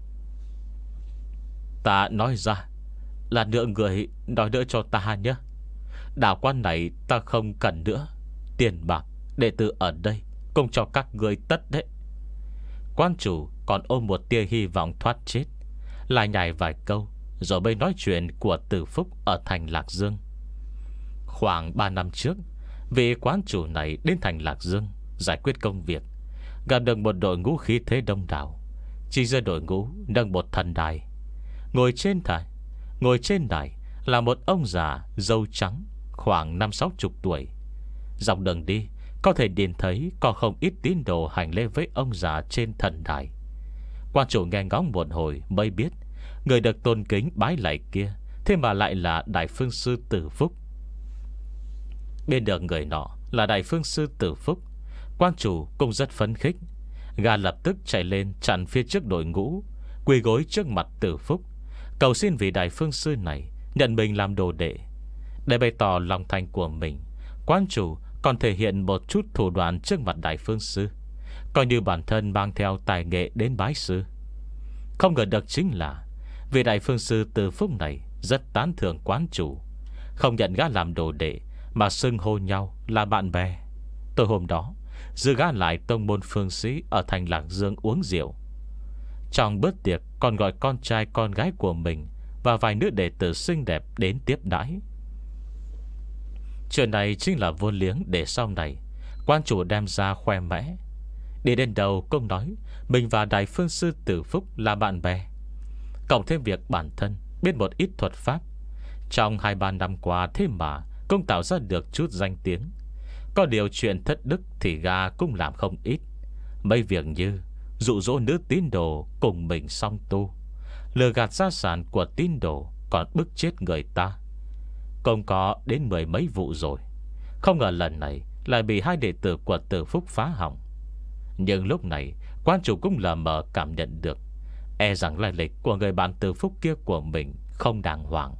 Ta nói ra là nợ người nói đỡ cho ta nhé. Đảo quan này ta không cần nữa. Tiền bạc đệ tử ở đây cùng cho các người tất đấy. Quan chủ còn ôm một tia hy vọng thoát chết, lại nhảy vài câu rồi mới nói chuyện của Từ Phúc ở thành Lạc Dương. Khoảng ba năm trước, vị quán chủ này đến thành Lạc Dương giải quyết công việc, gặp được một đội ngũ khí thế đông đảo. Chỉ giữa đội ngũ nâng một thần đài. Ngồi trên đài Ngồi trên đài là một ông già râu trắng, khoảng năm sáu chục tuổi. Dọc đường đi có thể nhìn thấy có không ít tín đồ hành lễ với ông già trên thần đài. Quan chủ nghe ngóng một hồi mới biết người được tôn kính bái lạy kia thế mà lại là Đại Phương Sư Từ Phúc. Bên được người nọ là Đại Phương Sư Từ Phúc, quan chủ cũng rất phấn khích. Gã lập tức chạy lên chặn phía trước đội ngũ, quỳ gối trước mặt Từ Phúc, cầu xin vị Đại Phương Sư này nhận mình làm đồ đệ. Để bày tỏ lòng thành của mình, quan chủ còn thể hiện một chút thủ đoạn trước mặt Đại Phương Sư, coi như bản thân mang theo tài nghệ đến bái sư. Không ngờ được chính là vị Đại Phương Sư Từ Phúc này rất tán thưởng quán chủ, không nhận gã làm đồ đệ, mà xưng hô nhau là bạn bè. Tối hôm đó dư gã lại tông môn phương sĩ ở thành Lạc Dương uống rượu. Trong bữa tiệc còn gọi con trai con gái của mình và vài nữ đệ tử xinh đẹp đến tiếp đãi. Chuyện này chính là vô liếng để sau này quan chủ đem ra khoe mẽ. Đi đến đầu cũng nói mình và Đại Phương Sư Tử Phúc là bạn bè, cộng thêm việc bản thân biết một ít thuật pháp. Trong hai ba năm qua thế mà cũng tạo ra được chút danh tiếng. Có điều chuyện thất đức thì gã cũng làm không ít. Mấy việc như dụ dỗ nữ tín đồ cùng mình song tu, lừa gạt gia sản của tín đồ, còn bức chết người ta, cũng có đến mười mấy vụ rồi. Không ngờ lần này lại bị hai đệ tử của Tử Phúc phá hỏng. Nhưng lúc này quan chủ cũng lờ mờ cảm nhận được, e rằng lai lịch của người bạn Tử Phúc kia của mình không đàng hoàng.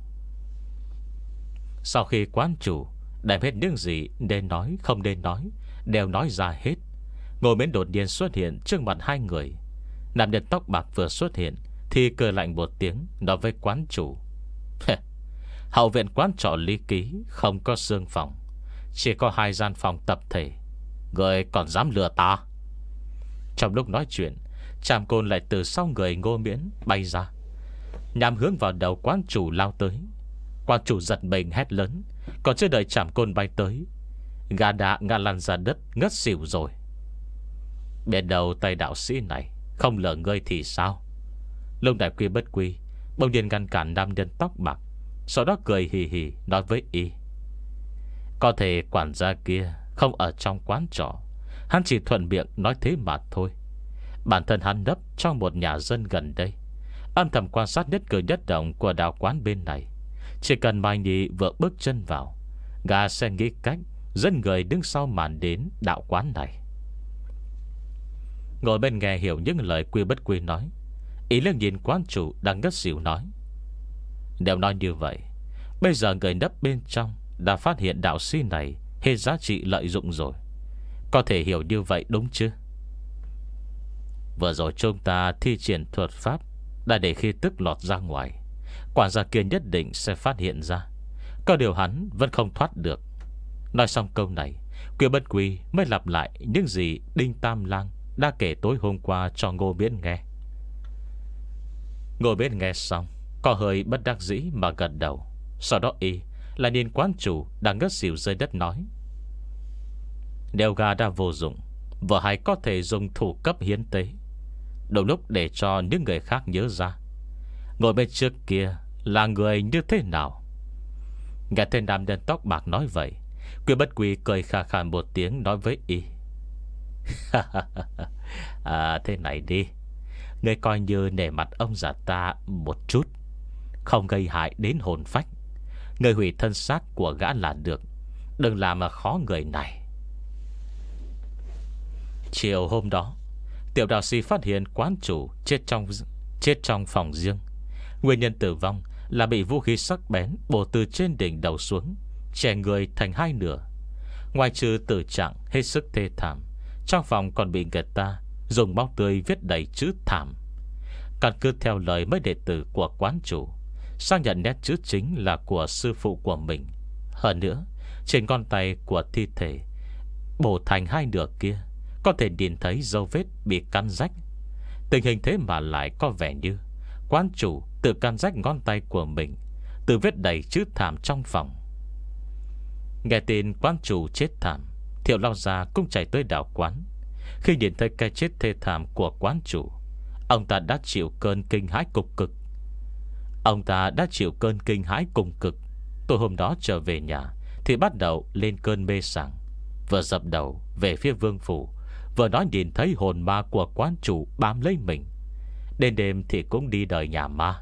Sau khi quán chủ đem hết những gì nên nói không nên nói đều nói ra hết, Ngô Miễn đột nhiên xuất hiện trước mặt hai người. Nam nhân tóc bạc vừa xuất hiện thì cười lạnh một tiếng, nói với quán chủ: hậu viện quán trọ Lý Ký không có xương phòng, chỉ có hai gian phòng tập thể. Người còn dám lừa ta? Trong lúc nói chuyện, trảm côn lại từ sau người Ngô Miễn bay ra, nhằm hướng vào đầu quán chủ lao tới. Quan chủ giật mình hét lớn, còn chưa đợi trảm côn bay tới, gà đã ngã lăn ra đất ngất xỉu rồi. Biết đầu tay đạo sĩ này không lừa ngươi thì sao? Lông Đại Quy Bất Quy bỗng nhiên ngăn cản nam nhân tóc bạc, sau đó cười hì hì nói với y: có thể quản gia kia không ở trong quán trọ, hắn chỉ thuận miệng nói thế mà thôi. Bản thân hắn nấp trong một nhà dân gần đây, âm thầm quan sát nhất cử nhất động của đạo quán bên này. Chỉ cần Mai Nhi vừa bước chân vào, gã sẽ nghĩ cách dẫn người đứng sau màn đến đạo quán này. Ngồi bên nghe hiểu những lời Quy Bất Quy nói, ý liếc nhìn quán chủ đang ngất xỉu nói: nếu nói như vậy, bây giờ người nấp bên trong đã phát hiện đạo sĩ này hết giá trị lợi dụng rồi. Có thể hiểu như vậy đúng chứ? Vừa rồi chúng ta thi triển thuật pháp đã để khi tức lọt ra ngoài, quản gia kia nhất định sẽ phát hiện ra. Có điều hắn vẫn không thoát được. Nói xong câu này, Quy Bất Quy mới lặp lại những gì Đinh Tam Lang đã kể tối hôm qua cho Ngô Miễn nghe. Ngô Miễn nghe xong có hơi bất đắc dĩ mà gật đầu. Sau đó y là nhìn quán chủ đang ngất xỉu dưới đất nói: nếu gà đã vô dụng, vợ hay có thể dùng thủ cấp hiến tế, đúng lúc để cho những người khác nhớ ra ngồi bên trước kia là người như thế nào. Nghe tên nam nhân tóc bạc nói vậy, Quy Bất Quy cười khà khà một tiếng nói với y: à, thế này đi, ngươi coi như nể mặt ông già ta một chút, không gây hại đến hồn phách. Ngươi hủy thân xác của gã là được, đừng làm mà khó người này. Chiều hôm đó, tiểu đạo sĩ phát hiện quán chủ chết trong chết trong phòng riêng. Nguyên nhân tử vong là bị vũ khí sắc bén bổ từ trên đỉnh đầu xuống, chẻ người thành hai nửa. Ngoài trừ tử trạng hết sức thê thảm, trong phòng còn bị người ta dùng máu tươi viết đầy chữ thảm. Căn cứ theo lời mấy đệ tử của quán chủ, xác nhận nét chữ chính là của sư phụ của mình. Hơn nữa, trên ngón tay của thi thể bổ thành hai nửa kia có thể nhìn thấy dấu vết bị cắn rách. Tình hình thế mà lại có vẻ như quán chủ tự cắn rách ngón tay của mình, tự viết đầy chữ thảm trong phòng. Nghe tin quán chủ chết thảm, Thiệu Lao Gia cũng chạy tới đạo quán. Khi nhìn thấy cái chết thê thảm của quán chủ, ông ta đã chịu cơn kinh hãi cục cực. Ông ta đã chịu cơn kinh hãi cùng cực. Tối hôm đó trở về nhà thì bắt đầu lên cơn mê sảng, vừa dập đầu về phía vương phủ, vừa nói nhìn thấy hồn ma của quán chủ bám lấy mình. Đến đêm thì cũng đi đời nhà ma.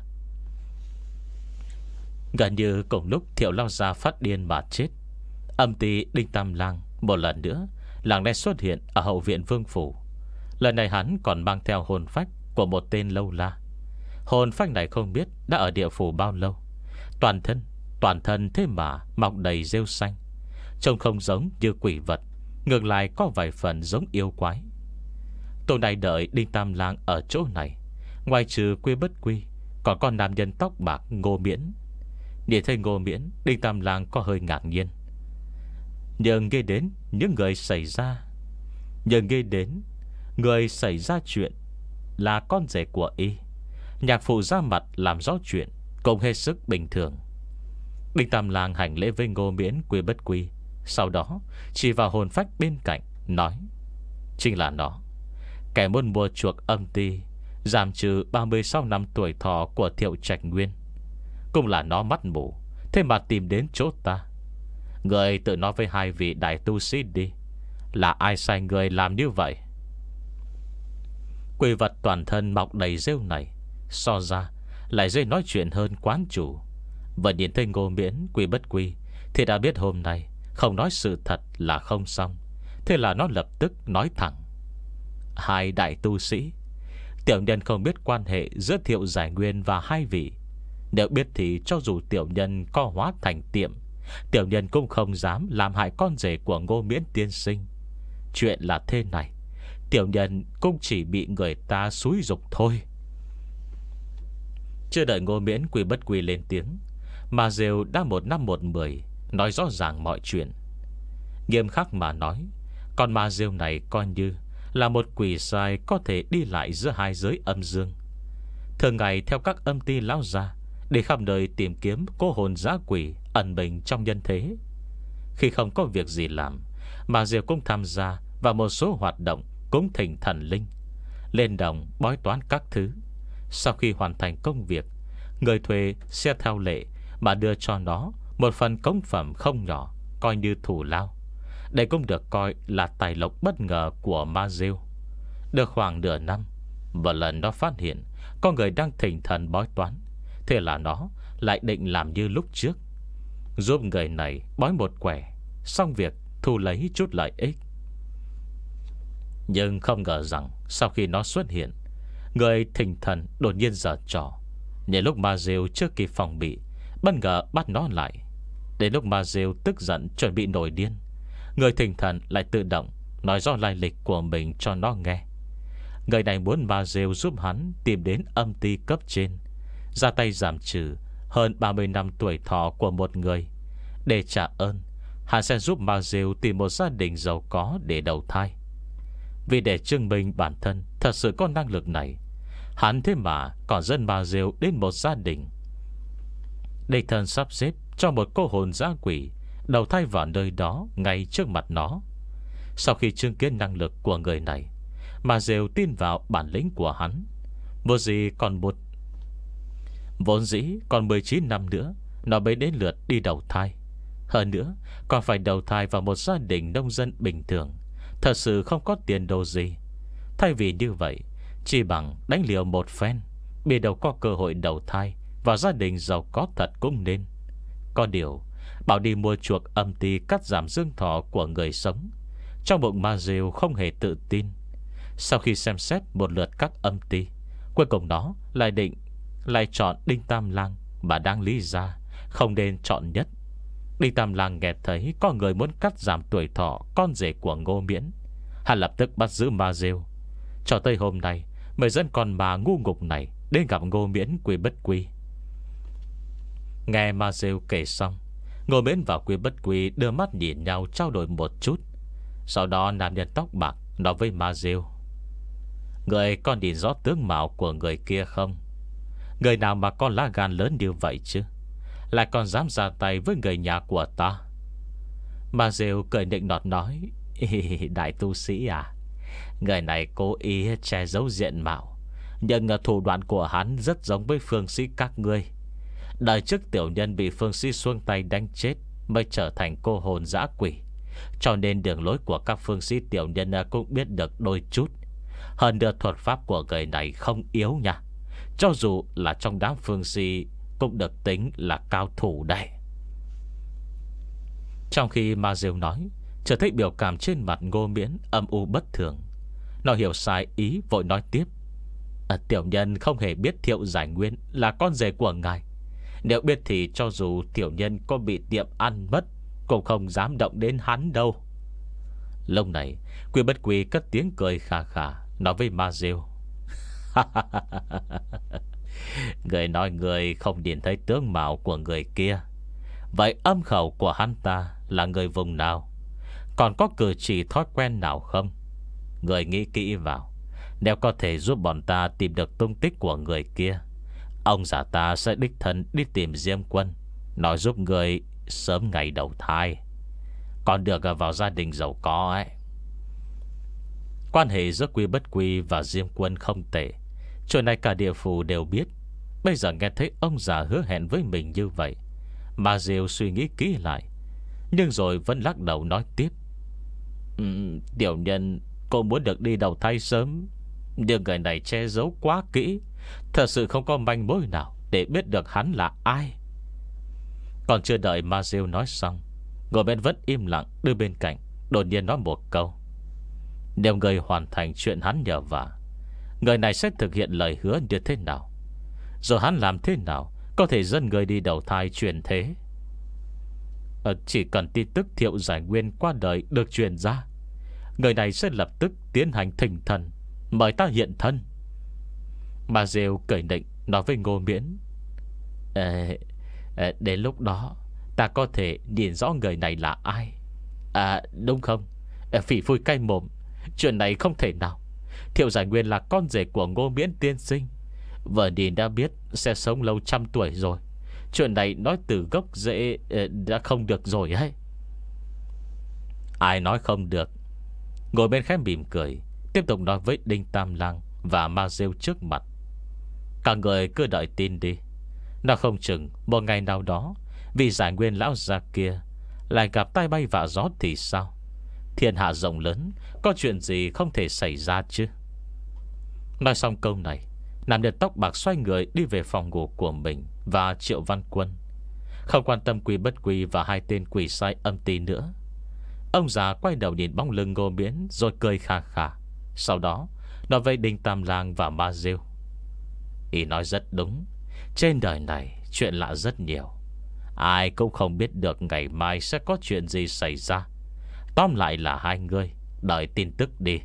Gần như cùng lúc Thiệu Lao Gia phát điên mà chết, âm ty Đinh Tam Lang một lần nữa lặng lẽ xuất hiện ở hậu viện vương phủ. Lần này hắn còn mang theo hồn phách của một tên lâu la. Hồn phách này không biết đã ở địa phủ bao lâu. Toàn thân Toàn thân thế mà mọc đầy rêu xanh, trông không giống như quỷ vật, ngược lại có vài phần giống yêu quái. Tối nay đợi Đinh Tam Lang ở chỗ này, ngoài trừ Quy Bất Quy, còn con nam nhân tóc bạc Ngô Miễn. Nhìn thấy Ngô Miễn, Đinh Tam Lang có hơi ngạc nhiên. Nhưng nghe đến những người xảy ra Nhưng nghe đến người xảy ra chuyện là con rể của y. Nhạc phụ ra mặt làm rõ chuyện cũng hết sức bình thường. Đinh Tam Lang hành lễ với Ngô Miễn quy bất quy, sau đó chỉ vào hồn phách bên cạnh nói: chính là nó, kẻ muốn mua chuộc âm ti, giảm trừ ba mươi sáu năm tuổi thọ của Thiệu Trạch Nguyên. Cũng là nó mắt mù, thế mà tìm đến chỗ ta. Người tự nói với hai vị đại tu sĩ đi, là ai sai người làm như vậy? Quỷ vật toàn thân mọc đầy rêu này so ra lại dễ nói chuyện hơn quán chủ. Vừa nhìn thấy Ngô Miễn quy bất quy thì đã biết hôm nay không nói sự thật là không xong. Thế là nó lập tức nói thẳng: hai đại tu sĩ, tiểu nhân không biết quan hệ giữa Thiệu Giải Nguyên và hai vị. Nếu biết thì cho dù tiểu nhân có hóa thành tiệm, tiểu nhân cũng không dám làm hại con rể của Ngô Miễn tiên sinh. Chuyện là thế này, tiểu nhân cũng chỉ bị người ta xúi giục thôi. Chưa đợi Ngô Miễn quy bất quy lên tiếng, mà Diều đã một năm một mười nói rõ ràng mọi chuyện. Nghiêm khắc mà nói, con ma Diều này coi như là một quỷ sai có thể đi lại giữa hai giới âm dương. Thường ngày theo các âm ty lão gia để khắp nơi tìm kiếm cô hồn dã quỷ ẩn mình trong nhân thế. Khi không có việc gì làm, mà Diều cũng tham gia vào một số hoạt động cúng thỉnh thần linh, lên đồng bói toán các thứ. Sau khi hoàn thành công việc, người thuê sẽ theo lệ mà đưa cho nó một phần cống phẩm không nhỏ, coi như thù lao. Đây cũng được coi là tài lộc bất ngờ của ma Diêu. Được khoảng nửa năm, một lần nó phát hiện có người đang thỉnh thần bói toán. Thế là nó lại định làm như lúc trước, giúp người này bói một quẻ, xong việc thu lấy chút lợi ích. Nhưng không ngờ rằng sau khi nó xuất hiện, người thỉnh thần đột nhiên giở trò. Đến lúc ma Diêu chưa kịp phòng bị, bất ngờ bắt nó lại. Đến lúc ma Diêu tức giận chuẩn bị nổi điên, người thỉnh thần lại tự động nói rõ lai lịch của mình cho nó nghe. Người này muốn ma Diêu giúp hắn tìm đến âm ty cấp trên, ra tay giảm trừ hơn ba mươi năm tuổi thọ của một người. Để trả ơn, hắn sẽ giúp ma Diêu tìm một gia đình giàu có để đầu thai. Vì để chứng minh bản thân thật sự có năng lực này, hắn thế mà còn dẫn ma Diêu đến một gia đình. Địch thần sắp xếp cho một cô hồn dã quỷ đầu thai vào nơi đó ngay trước mặt nó. Sau khi chứng kiến năng lực của người này, mà Diêu tin vào bản lĩnh của hắn. Vô gì còn một Vốn dĩ còn mười chín năm nữa nó mới đến lượt đi đầu thai. Hơn nữa còn phải đầu thai vào một gia đình nông dân bình thường, thật sự không có tiền đồ gì. Thay vì như vậy, chỉ bằng đánh liều một phen, biết đâu có cơ hội đầu thai vào gia đình giàu có thật cũng nên. Có điều bảo đi mua chuộc âm ty cắt giảm dương thọ của người sống, trong bụng ma Diêu không hề tự tin. Sau khi xem xét một lượt các âm ty, cuối cùng nó lại định lại chọn Đinh Tam Lang mà đáng lý ra không nên chọn nhất. Đinh Tam Lang nghe thấy có người muốn cắt giảm tuổi thọ con rể của Ngô Miễn, hắn lập tức bắt giữ ma Diêu. Cho tới hôm nay mới dẫn con ma ngu ngục này đến gặp Ngô Miễn quy bất quy. Nghe ma Diêu kể xong, Ngô Miễn và quy bất quy đưa mắt nhìn nhau trao đổi một chút. Sau đó nam nhân tóc bạc nói với ma Diêu: người còn nhìn rõ tướng mạo của người kia không? Người nào mà có lá gan lớn như vậy chứ, lại còn dám ra tay với người nhà của ta? Ma Diêu cười nịnh nọt nói: đại tu sĩ à, người này cố ý che giấu diện mạo, nhưng thủ đoạn của hắn rất giống với phương sĩ các ngươi. Đời trước tiểu nhân bị phương sĩ xuông tay đánh chết mới trở thành cô hồn dã quỷ, cho nên đường lối của các phương sĩ tiểu nhân cũng biết được đôi chút. Hơn nữa thuật pháp của người này không yếu nha, cho dù là trong đám phương sĩ cũng được tính là cao thủ đây. Trong khi Ma Diêu nói, chợt thấy biểu cảm trên mặt Ngô Miễn âm u bất thường. Nó hiểu sai ý vội nói tiếp: à, tiểu nhân không hề biết Thiệu Giải Nguyên là con rể của ngài. Nếu biết thì cho dù tiểu nhân có bị tiệm ăn mất, cũng không dám động đến hắn đâu. Lúc này Quy bất quy cất tiếng cười khà khà nói với Ma Diêu: Người nói người không nhìn thấy tướng mạo của người kia. Vậy âm khẩu của hắn ta là người vùng nào? Còn có cử chỉ thói quen nào không? Người nghĩ kỹ vào. Nếu có thể giúp bọn ta tìm được tung tích của người kia, ông già ta sẽ đích thân đi tìm Diêm Quân, nói giúp người sớm ngày đầu thai, còn được vào gia đình giàu có ấy. Quan hệ giữa Quy Bất Quy và Diêm Quân không tệ. Chuyện này cả địa phủ đều biết. Bây giờ nghe thấy ông già hứa hẹn với mình như vậy, mà Diêu suy nghĩ kỹ lại, nhưng rồi vẫn lắc đầu nói tiếp. um, Tiểu nhân, cô muốn được đi đầu thai sớm, nhưng người này che giấu quá kỹ, thật sự không có manh mối nào để biết được hắn là ai. Còn chưa đợi Ma Diêu nói xong, ngồi bên vẫn im lặng đưa bên cạnh đột nhiên nói một câu. Nếu người hoàn thành chuyện hắn nhờ vả, người này sẽ thực hiện lời hứa như thế nào, rồi hắn làm thế nào có thể dẫn người đi đầu thai truyền thế. ờ, Chỉ cần tin tức Thiệu Giải Nguyên qua đời được truyền ra, người này sẽ lập tức tiến hành thỉnh thần, mời ta hiện thân. Bà Diêu cười định nói với Ngô Miễn. Ê, ê, Đến lúc đó ta có thể nhìn rõ người này là ai. À đúng không? Ê, Phỉ phui cay mồm, chuyện này không thể nào. Thiệu Giải Nguyên là con rể của Ngô Miễn tiên sinh, vợ nhìn đã biết sẽ sống lâu trăm tuổi rồi. Chuyện này nói từ gốc rễ đã không được rồi ấy. Ai nói không được? Ngồi bên khẽ mỉm cười, tiếp tục nói với Đinh Tam Lang và Ma Diêu trước mặt. Cả người cứ đợi tin đi. Nó không chừng một ngày nào đó vì Giải Nguyên lão già kia lại gặp tai bay vạ gió thì sao? Thiên hạ rộng lớn, có chuyện gì không thể xảy ra chứ? Nói xong câu này, Nam Nhân tóc bạc xoay người đi về phòng ngủ của mình và Triệu Văn Quân, không quan tâm Quy Bất Quy và hai tên quỷ sai âm ty nữa. Ông già quay đầu nhìn bóng lưng Ngô Miễn rồi cười khà khà. Sau đó nói với Đinh Tam Lang và Ma Diêu. Ý nói rất đúng. Trên đời này chuyện lạ rất nhiều, ai cũng không biết được ngày mai sẽ có chuyện gì xảy ra. Tóm lại là hai người đợi tin tức đi.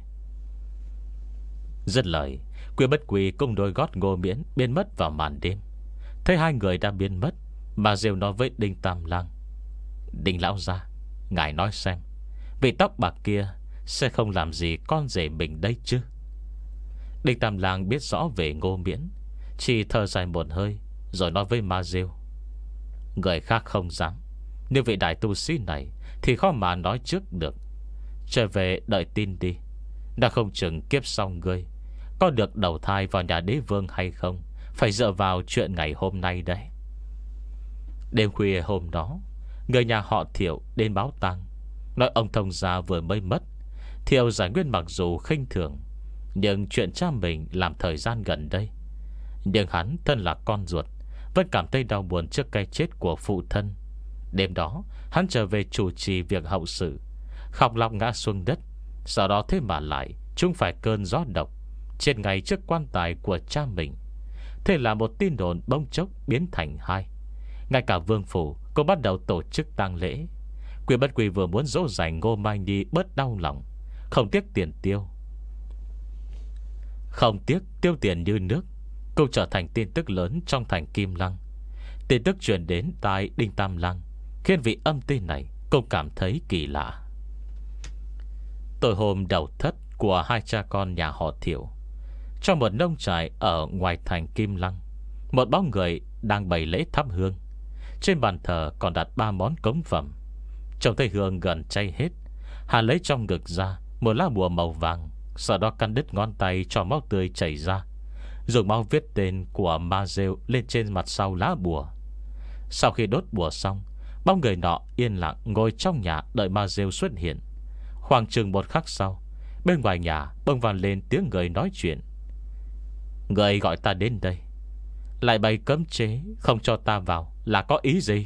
Dứt lời, Quy Bất Quy cùng đôi gót Ngô Miễn biến mất vào màn đêm. Thấy hai người đã biến mất, Ma Diêu nói với Đinh Tam Lang. Đinh lão gia, ngài nói xem, vị tóc bạc kia sẽ không làm gì con rể mình đây chứ? Đinh Tam Lang biết rõ về Ngô Miễn, chỉ thở dài một hơi rồi nói với Ma Diêu. Người khác không dám, nhưng vị đại tu sĩ này thì khó mà nói trước được. Trở về đợi tin đi. Đã không chừng kiếp sau ngươi có được đầu thai vào nhà đế vương hay không, phải dựa vào chuyện ngày hôm nay đấy. Đêm khuya hôm đó, người nhà họ Thiệu đến báo tang, nói ông thông gia vừa mới mất. Thiệu Giải Nguyên mặc dù khinh thường, nhưng chuyện cha mình làm thời gian gần đây, nhưng hắn thân là con ruột, vẫn cảm thấy đau buồn trước cái chết của phụ thân. Đêm đó hắn trở về chủ trì việc hậu sự, khóc lóc ngã xuống đất. Sau đó thế mà lại chúng phải cơn gió độc, chết ngay trước quan tài của cha mình. Thế là một tin đồn bỗng chốc biến thành hai. Ngay cả vương phủ cũng bắt đầu tổ chức tang lễ. Quy Bất Quy vừa muốn dỗ dành Ngô Mai Nhi bớt đau lòng, không tiếc tiền tiêu, không tiếc tiêu tiền như nước, cũng trở thành tin tức lớn trong thành Kim Lăng. Tin tức truyền đến tai Đinh Tam Lang khiến vị âm ty này cũng cảm thấy kỳ lạ. Tối hôm đầu thất của hai cha con nhà họ Thiệu, trong một nông trại ở ngoài thành Kim Lăng, một bóng người đang bày lễ thắp hương. Trên bàn thờ còn đặt ba món cống phẩm. Trông thấy hương gần cháy hết, Hà lấy trong ngực ra một lá bùa màu vàng, sau đó cắn đứt ngón tay cho máu tươi chảy ra, dùng máu viết tên của Ma Diêu lên trên mặt sau lá bùa. Sau khi đốt bùa xong, bóng người nọ yên lặng ngồi trong nhà đợi Ma Diêu xuất hiện. Khoảng chừng một khắc sau, bên ngoài nhà bỗng vang lên tiếng người nói chuyện. Người gọi ta đến đây, lại bày cấm chế không cho ta vào là có ý gì?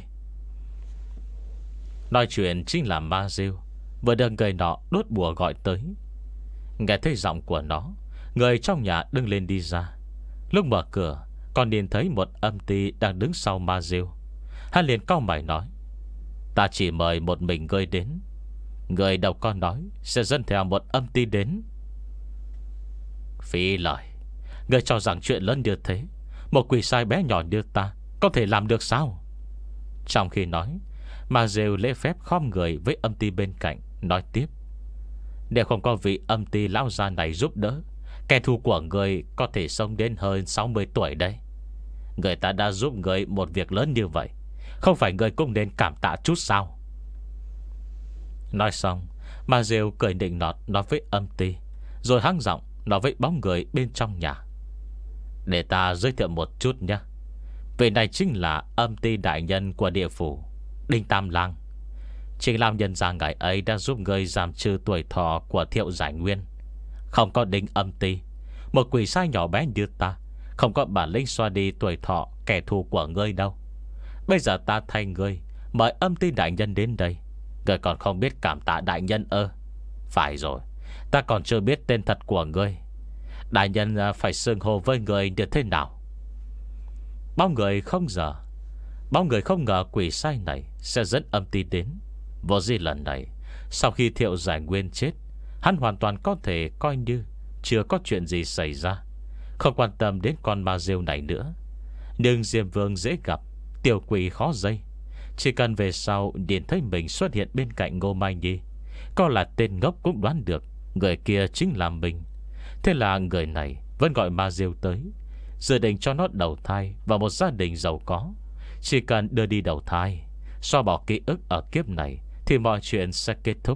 Nói chuyện chính là Ma Diêu, vừa được người nọ đốt bùa gọi tới. Nghe thấy giọng của nó, người trong nhà đứng lên đi ra. Lúc mở cửa, còn nhìn thấy một âm ty đang đứng sau Ma Diêu. Hắn liền cau mày nói. Ta chỉ mời một mình ngươi đến, người đâu có nói sẽ dẫn theo một âm ty đến. Phí lời. Ngươi cho rằng chuyện lớn như thế, Một quỷ sai bé nhỏ như ta có thể làm được sao? Trong khi nói, Ma Diêu lễ phép khom người với âm ty bên cạnh, nói tiếp: Nếu không có vị âm ty lão già này giúp đỡ, kẻ thù của người có thể sống đến hơn sáu mươi tuổi đấy. Người ta đã giúp người một việc lớn như vậy, không phải người cũng nên cảm tạ chút sao? Nói xong, Ma Diêu cười nịnh nọt nói với âm ty, rồi hăng giọng nói với bóng người bên trong nhà: Để ta giới thiệu một chút nhé. Vị này chính là âm ty đại nhân của địa phủ, Đinh Tam Lang. Chính làm nhân gia ngày ấy đã giúp người giảm trừ tuổi thọ của Thiệu Giải Nguyên. Không có Đinh âm ty, một quỷ sai nhỏ bé như ta không có bản lĩnh xoa đi tuổi thọ kẻ thù của ngươi đâu. Bây giờ ta thay ngươi mời âm ty đại nhân đến đây, ngươi còn không biết cảm tạ đại nhân ơ? Phải rồi, ta còn chưa biết tên thật của ngươi. Đại nhân phải xưng hô với người như thế nào? Bao người không ngờ Bao người không ngờ quỷ sai này sẽ dẫn âm ty đến. Vô gì lần này, sau khi Thiệu Giải Nguyên chết, hắn hoàn toàn có thể coi như chưa có chuyện gì xảy ra, không quan tâm đến con Ma Diêu này nữa. Nhưng Diêm Vương dễ gặp, tiểu quỷ khó dây. Chỉ cần về sau nhìn thấy mình xuất hiện bên cạnh Ngô Mai Nhi, có là tên ngốc cũng đoán được người kia chính là mình. Thế là người này vẫn gọi Ma Diêu tới, dự định cho nó đầu thai vào một gia đình giàu có. Chỉ cần đưa đi đầu thai, xóa bỏ ký ức ở kiếp này, thì mọi chuyện sẽ kết thúc.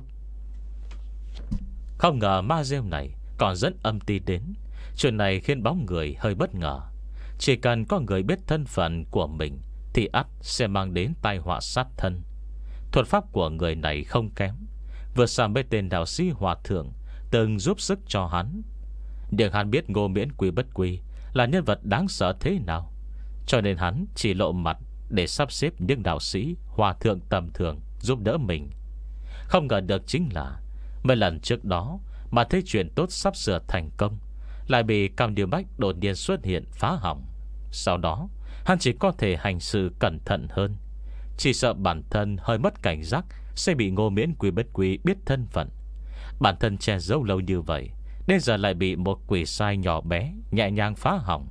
Không ngờ Ma Diêu này còn dẫn âm ty đến. Chuyện này khiến bóng người hơi bất ngờ. Chỉ cần có người biết thân phận của mình thì ắt sẽ mang đến tai họa sát thân. Thuật pháp của người này không kém, vượt xa mấy tên đạo sĩ hòa thượng từng giúp sức cho hắn. Nhưng hắn biết Ngô Miễn Quy Bất Quy là nhân vật đáng sợ thế nào, cho nên hắn chỉ lộ mặt để sắp xếp những đạo sĩ hòa thượng tầm thường giúp đỡ mình. Không ngờ được chính là mấy lần trước đó mà thấy chuyện tốt sắp sửa thành công, lại bị Cam Điều Bách đột nhiên xuất hiện phá hỏng. Sau đó hắn chỉ có thể hành sự cẩn thận hơn, chỉ sợ bản thân hơi mất cảnh giác sẽ bị Ngô Miễn Quy Bất Quy biết thân phận. Bản thân che giấu lâu như vậy, đến giờ lại bị một quỷ sai nhỏ bé nhẹ nhàng phá hỏng.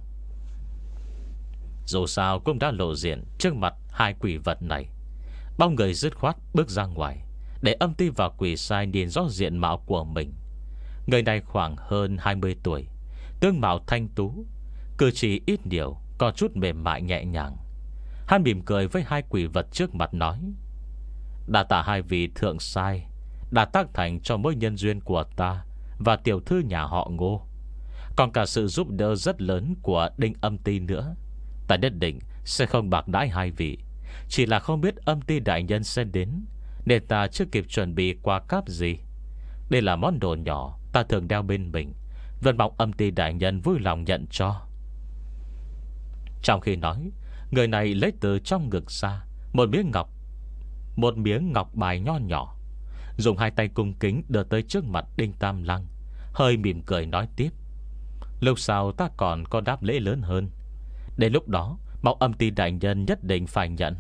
Dù sao cũng đã lộ diện trước mặt hai quỷ vật này. Bao người dứt khoát bước ra ngoài, để âm ty và quỷ sai nhìn rõ diện mạo của mình. Người này khoảng hơn hai mươi tuổi, tướng mạo thanh tú, cử chỉ ít điều có chút mềm mại nhẹ nhàng. Hắn mỉm cười với hai quỷ vật trước mặt nói: Đa tạ hai vị thượng sai đã tác thành cho mối nhân duyên của ta và tiểu thư nhà họ Ngô, còn cả sự giúp đỡ rất lớn của Đinh âm ty nữa. Ta nhất định sẽ không bạc đãi hai vị. Chỉ là không biết âm ty đại nhân sẽ đến, nên ta chưa kịp chuẩn bị quà cáp gì. Đây là món đồ nhỏ ta thường đeo bên mình, vẫn mong âm ty đại nhân vui lòng nhận cho. Trong khi nói, người này lấy từ trong ngực ra một miếng ngọc Một miếng ngọc bài nho nhỏ, dùng hai tay cung kính đưa tới trước mặt Đinh Tam Lăng, hơi mỉm cười nói tiếp: Lúc sau ta còn có đáp lễ lớn hơn, đến lúc đó mong âm ty đại nhân nhất định phải nhận.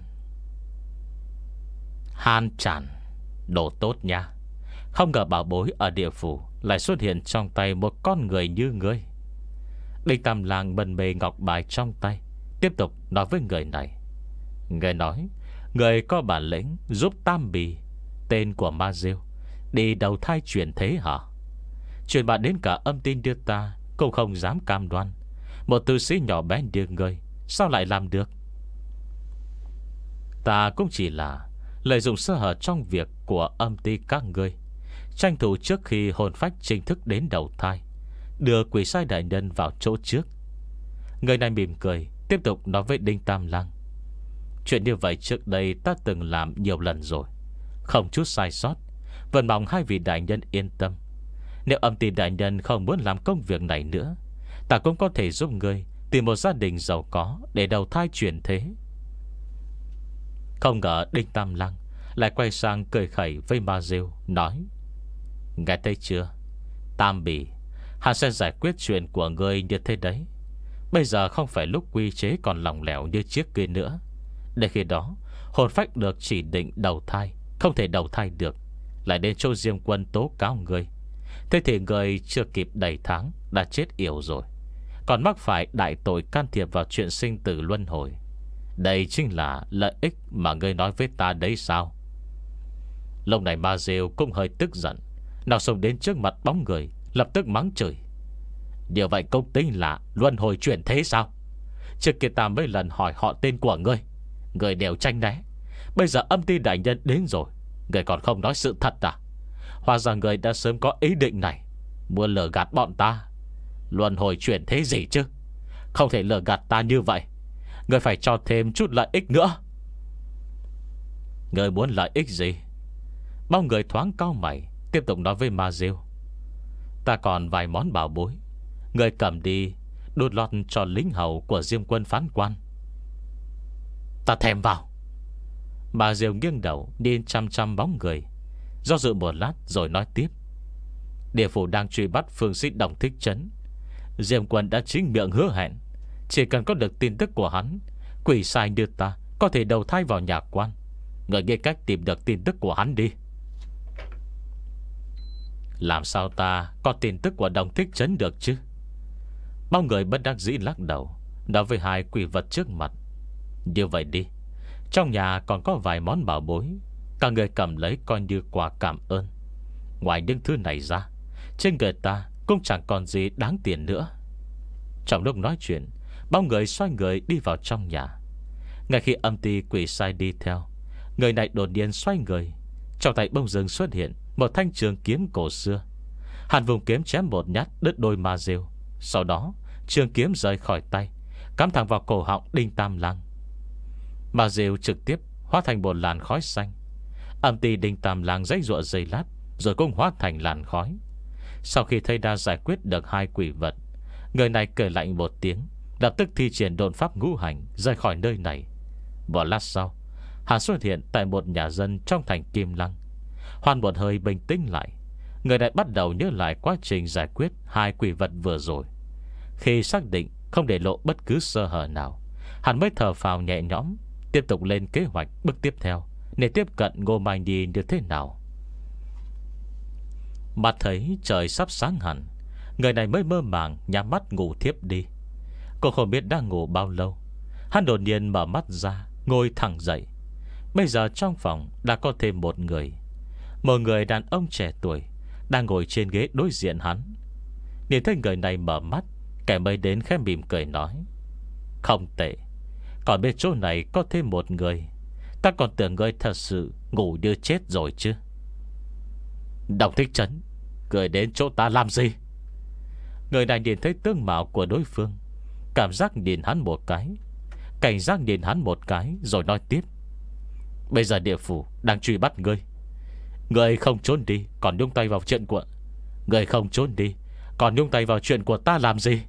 Han Tràn, đồ tốt nha. Không ngờ bảo bối ở địa phủ lại xuất hiện trong tay một con người như ngươi. Đinh Tam Lang bần bề ngọc bài trong tay, tiếp tục nói với người này: Người nói người có bản lĩnh giúp Tam Bì, tên của Ma Diêu, đi đầu thai chuyển thế hả? Chuyện bạn đến cả âm tin đưa ta cũng không dám cam đoan. Một tu sĩ nhỏ bé như ngươi sao lại làm được? Ta cũng chỉ là lợi dụng sơ hở trong việc của âm ty các ngươi, tranh thủ trước khi hồn phách chính thức đến đầu thai, đưa quỷ sai đại nhân vào chỗ trước. Người này mỉm cười, tiếp tục nói với Đinh Tam Lang: Chuyện như vậy trước đây ta từng làm nhiều lần rồi, không chút sai sót. Vẫn mong hai vị đại nhân yên tâm. Nếu âm ty đại nhân không muốn làm công việc này nữa, ta cũng có thể giúp ngươi tìm một gia đình giàu có để đầu thai chuyển thế. Không ngờ Đinh Tam Lăng lại quay sang cười khẩy với Ma Diêu, nói: Nghe thấy chưa, Tam Bì, hắn sẽ giải quyết chuyện của ngươi như thế đấy. Bây giờ không phải lúc quy chế còn lỏng lẻo như trước kia nữa. Để khi đó hồn phách được chỉ định đầu thai không thể đầu thai được, lại đến chỗ Diêm Quân tố cáo ngươi. Thế thì ngươi chưa kịp đầy tháng đã chết yểu rồi. còn mắc phải đại tội can thiệp vào chuyện sinh tử luân hồi. Đây chính là lợi ích mà ngươi nói với ta đấy sao? Lúc này Ma Diêu cũng hơi tức giận, nào xông đến trước mặt bóng người, lập tức mắng chửi: điều vậy công tính là luân hồi chuyển thế sao? Trước kia ta mấy lần hỏi họ tên của ngươi, ngươi đều tranh né. Bây giờ âm ty đại nhân đến rồi, ngươi còn không nói sự thật à? Hóa ra ngươi đã sớm có ý định này, muốn lừa gạt bọn ta. Luân hồi chuyển thế gì chứ? Không thể lừa gạt ta như vậy. Ngươi phải cho thêm chút lợi ích nữa. Ngươi muốn lợi ích gì? Bao người thoáng cau mày, tiếp tục nói với Ma Diêu: ta còn vài món bảo bối, ngươi cầm đi đút lót cho lính hầu của Diêm quân phán quan. Ta thèm vào. Ma Diêu nghiêng đầu đi chăm chăm bóng người, do dự một lát rồi nói tiếp: địa phủ đang truy bắt phương sĩ Đồng Thích Trấn. Diêm quân đã chính miệng hứa hẹn, chỉ cần có được tin tức của hắn, quỷ sai như ta có thể đầu thai vào nhà quan. Người nghĩ cách tìm được tin tức của hắn đi. Làm sao ta có tin tức của Đồng Thích Trấn được chứ? Bao người bất đắc dĩ lắc đầu, nói với hai quỷ vật trước mặt: như vậy đi, trong nhà còn có vài món bảo bối, cả người cầm lấy coi như quà cảm ơn. Ngoài những thứ này ra, trên người ta cũng chẳng còn gì đáng tiền nữa. Trong lúc nói chuyện, bao người xoay người đi vào trong nhà. Ngay khi âm ty quỷ sai đi theo, người này đột nhiên xoay người, trong tay bông dưng xuất hiện một thanh trường kiếm cổ xưa. Hắn vùng kiếm chém một nhát đứt đôi Ma Diêu. Sau đó trường kiếm rời khỏi tay, cắm thẳng vào cổ họng Đinh Tam Lang. Ma Diêu trực tiếp hóa thành một làn khói xanh. Âm ty Đinh Tam Lang giãy giụa giây lát, rồi cũng hóa thành làn khói. Sau khi thầy đã giải quyết được hai quỷ vật, người này cười lạnh một tiếng, lập tức thi triển độn pháp ngũ hành rời khỏi nơi này. Một lát sau, hắn xuất hiện tại một nhà dân trong thành Kim Lăng. Hoan một hơi bình tĩnh lại, người này bắt đầu nhớ lại quá trình giải quyết hai quỷ vật vừa rồi. Khi xác định không để lộ bất cứ sơ hở nào, hắn mới thở phào nhẹ nhõm, tiếp tục lên kế hoạch bước tiếp theo để tiếp cận Ngô Mai Nhi như thế nào. Mắt thấy trời sắp sáng hẳn, người này mới mơ màng nhắm mắt ngủ thiếp đi. Cô không biết đang ngủ bao lâu, hắn đột nhiên mở mắt ra, ngồi thẳng dậy. Bây giờ trong phòng đã có thêm một người, một người đàn ông trẻ tuổi đang ngồi trên ghế đối diện hắn. Nhìn thấy người này mở mắt, kẻ mới đến khẽ mỉm cười nói: không tệ, còn bên chỗ này có thêm một người. Ta còn tưởng ngươi thật sự ngủ như chết rồi chứ. Đồng Thích Trấn, người đến chỗ ta làm gì? Người này nhìn thấy tướng mạo của đối phương, cảm giác nhìn hắn một cái, cảnh giác nhìn hắn một cái, rồi nói tiếp: bây giờ địa phủ đang truy bắt ngươi. Ngươi không trốn đi còn nhúng tay vào chuyện của Ngươi không trốn đi còn nhúng tay vào chuyện của ta làm gì?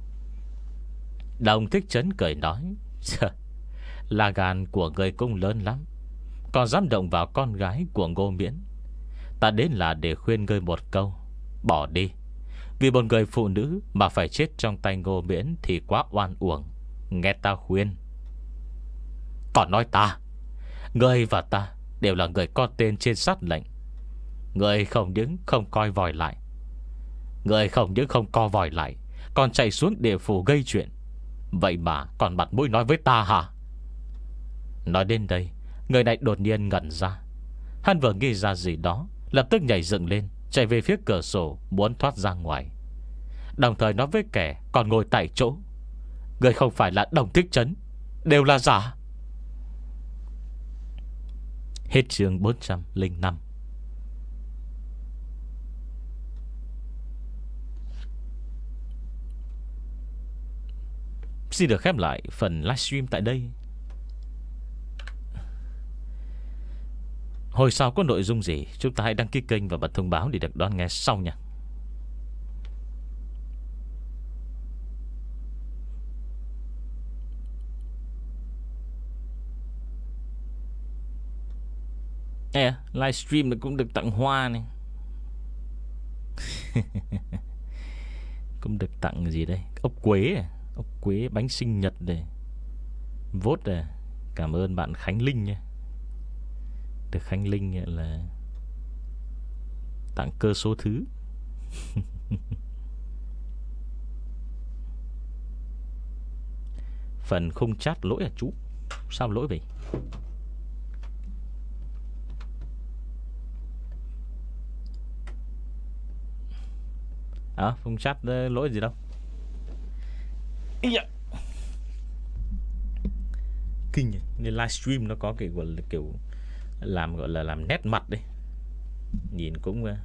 Đồng Thích Trấn cười nói: là gan của ngươi cũng lớn lắm, còn dám động vào con gái của Ngô Miễn. Ta đến là để khuyên ngươi một câu: bỏ đi. Vì một người phụ nữ mà phải chết trong tay Ngô Miễn thì quá oan uổng. Nghe ta khuyên. Còn nói ta, ngươi và ta đều là người có tên trên sát lệnh. Ngươi không những không coi vòi lại, Ngươi không những không co vòi lại, còn chạy xuống địa phủ gây chuyện. Vậy mà còn mặt mũi nói với ta hả? Nói đến đây, người này đột nhiên ngẩn ra. Hắn vừa nghĩ ra gì đó, lập tức nhảy dựng lên, chạy về phía cửa sổ, muốn thoát ra ngoài, đồng thời nói với kẻ còn ngồi tại chỗ: người không phải là Đồng Thích Trấn, đều là giả. Hết chương bốn trăm lẻ năm. Xin được khép lại phần livestream tại đây. Hồi sau có nội dung gì, chúng ta hãy đăng ký kênh và bật thông báo để được đón nghe sau nha. Ê, livestream cũng được tặng hoa này. Cũng được tặng gì đây? Ốc quế à? Ốc quế bánh sinh nhật đây. Vốt à. Cảm ơn bạn Khánh Linh nha. Được Khánh Linh là tặng cơ số thứ. Phần khung chat lỗi à chú? Sao lỗi vậy? À, khung chat lỗi gì đâu. Dạ. Kinh nhỉ. Nên livestream nó có cái gọi là kiểu làm gọi là làm nét mặt đấy, nhìn cũng uh,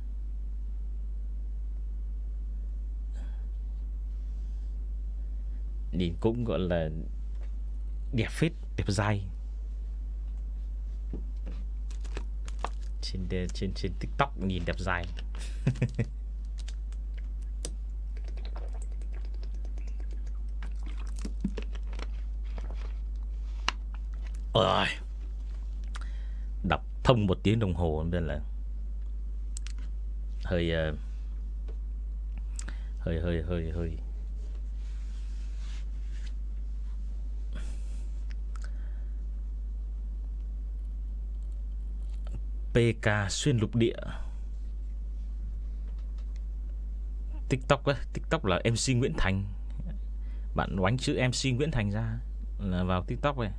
nhìn cũng gọi là đẹp phết, đẹp dai. Trên trên trên TikTok nhìn đẹp dai. Ôi, đọc thông một tiếng đồng hồ nên là hơi uh, hơi hơi hơi hơi pê ca xuyên lục địa. TikTok á, TikTok là em xê Nguyễn Thành. Bạn oánh chữ em xê Nguyễn Thành ra là vào TikTok này.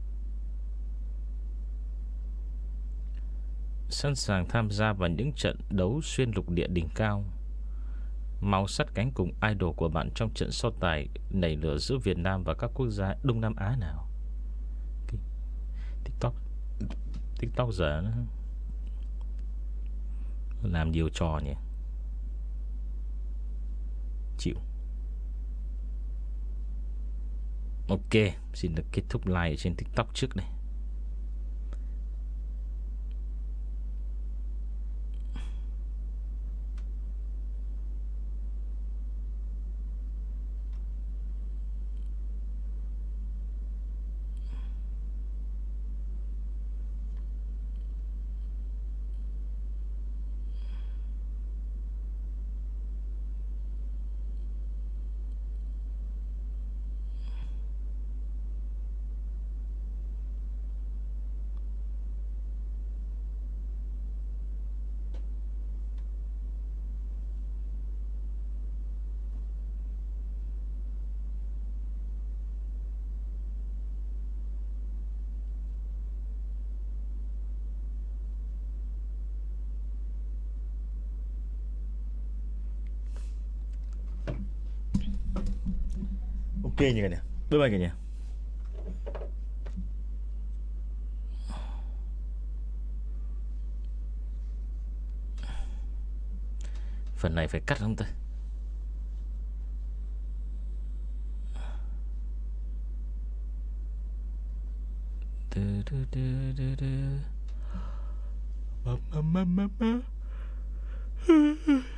Sẵn sàng tham gia vào những trận đấu xuyên lục địa đỉnh cao. Mau sát cánh cùng idol của bạn trong trận so tài nảy lửa giữa Việt Nam và các quốc gia Đông Nam Á nào. TikTok TikTok giờ nó làm nhiều trò nhỉ. Chịu. Ok, xin được kết thúc live ở trên TikTok trước này. Ok như này nè. Bye bye cả nhà. Phần này phải cắt không ta? Dư, dư, dư, dư, dư. Ma, ma, ma, ma, ma.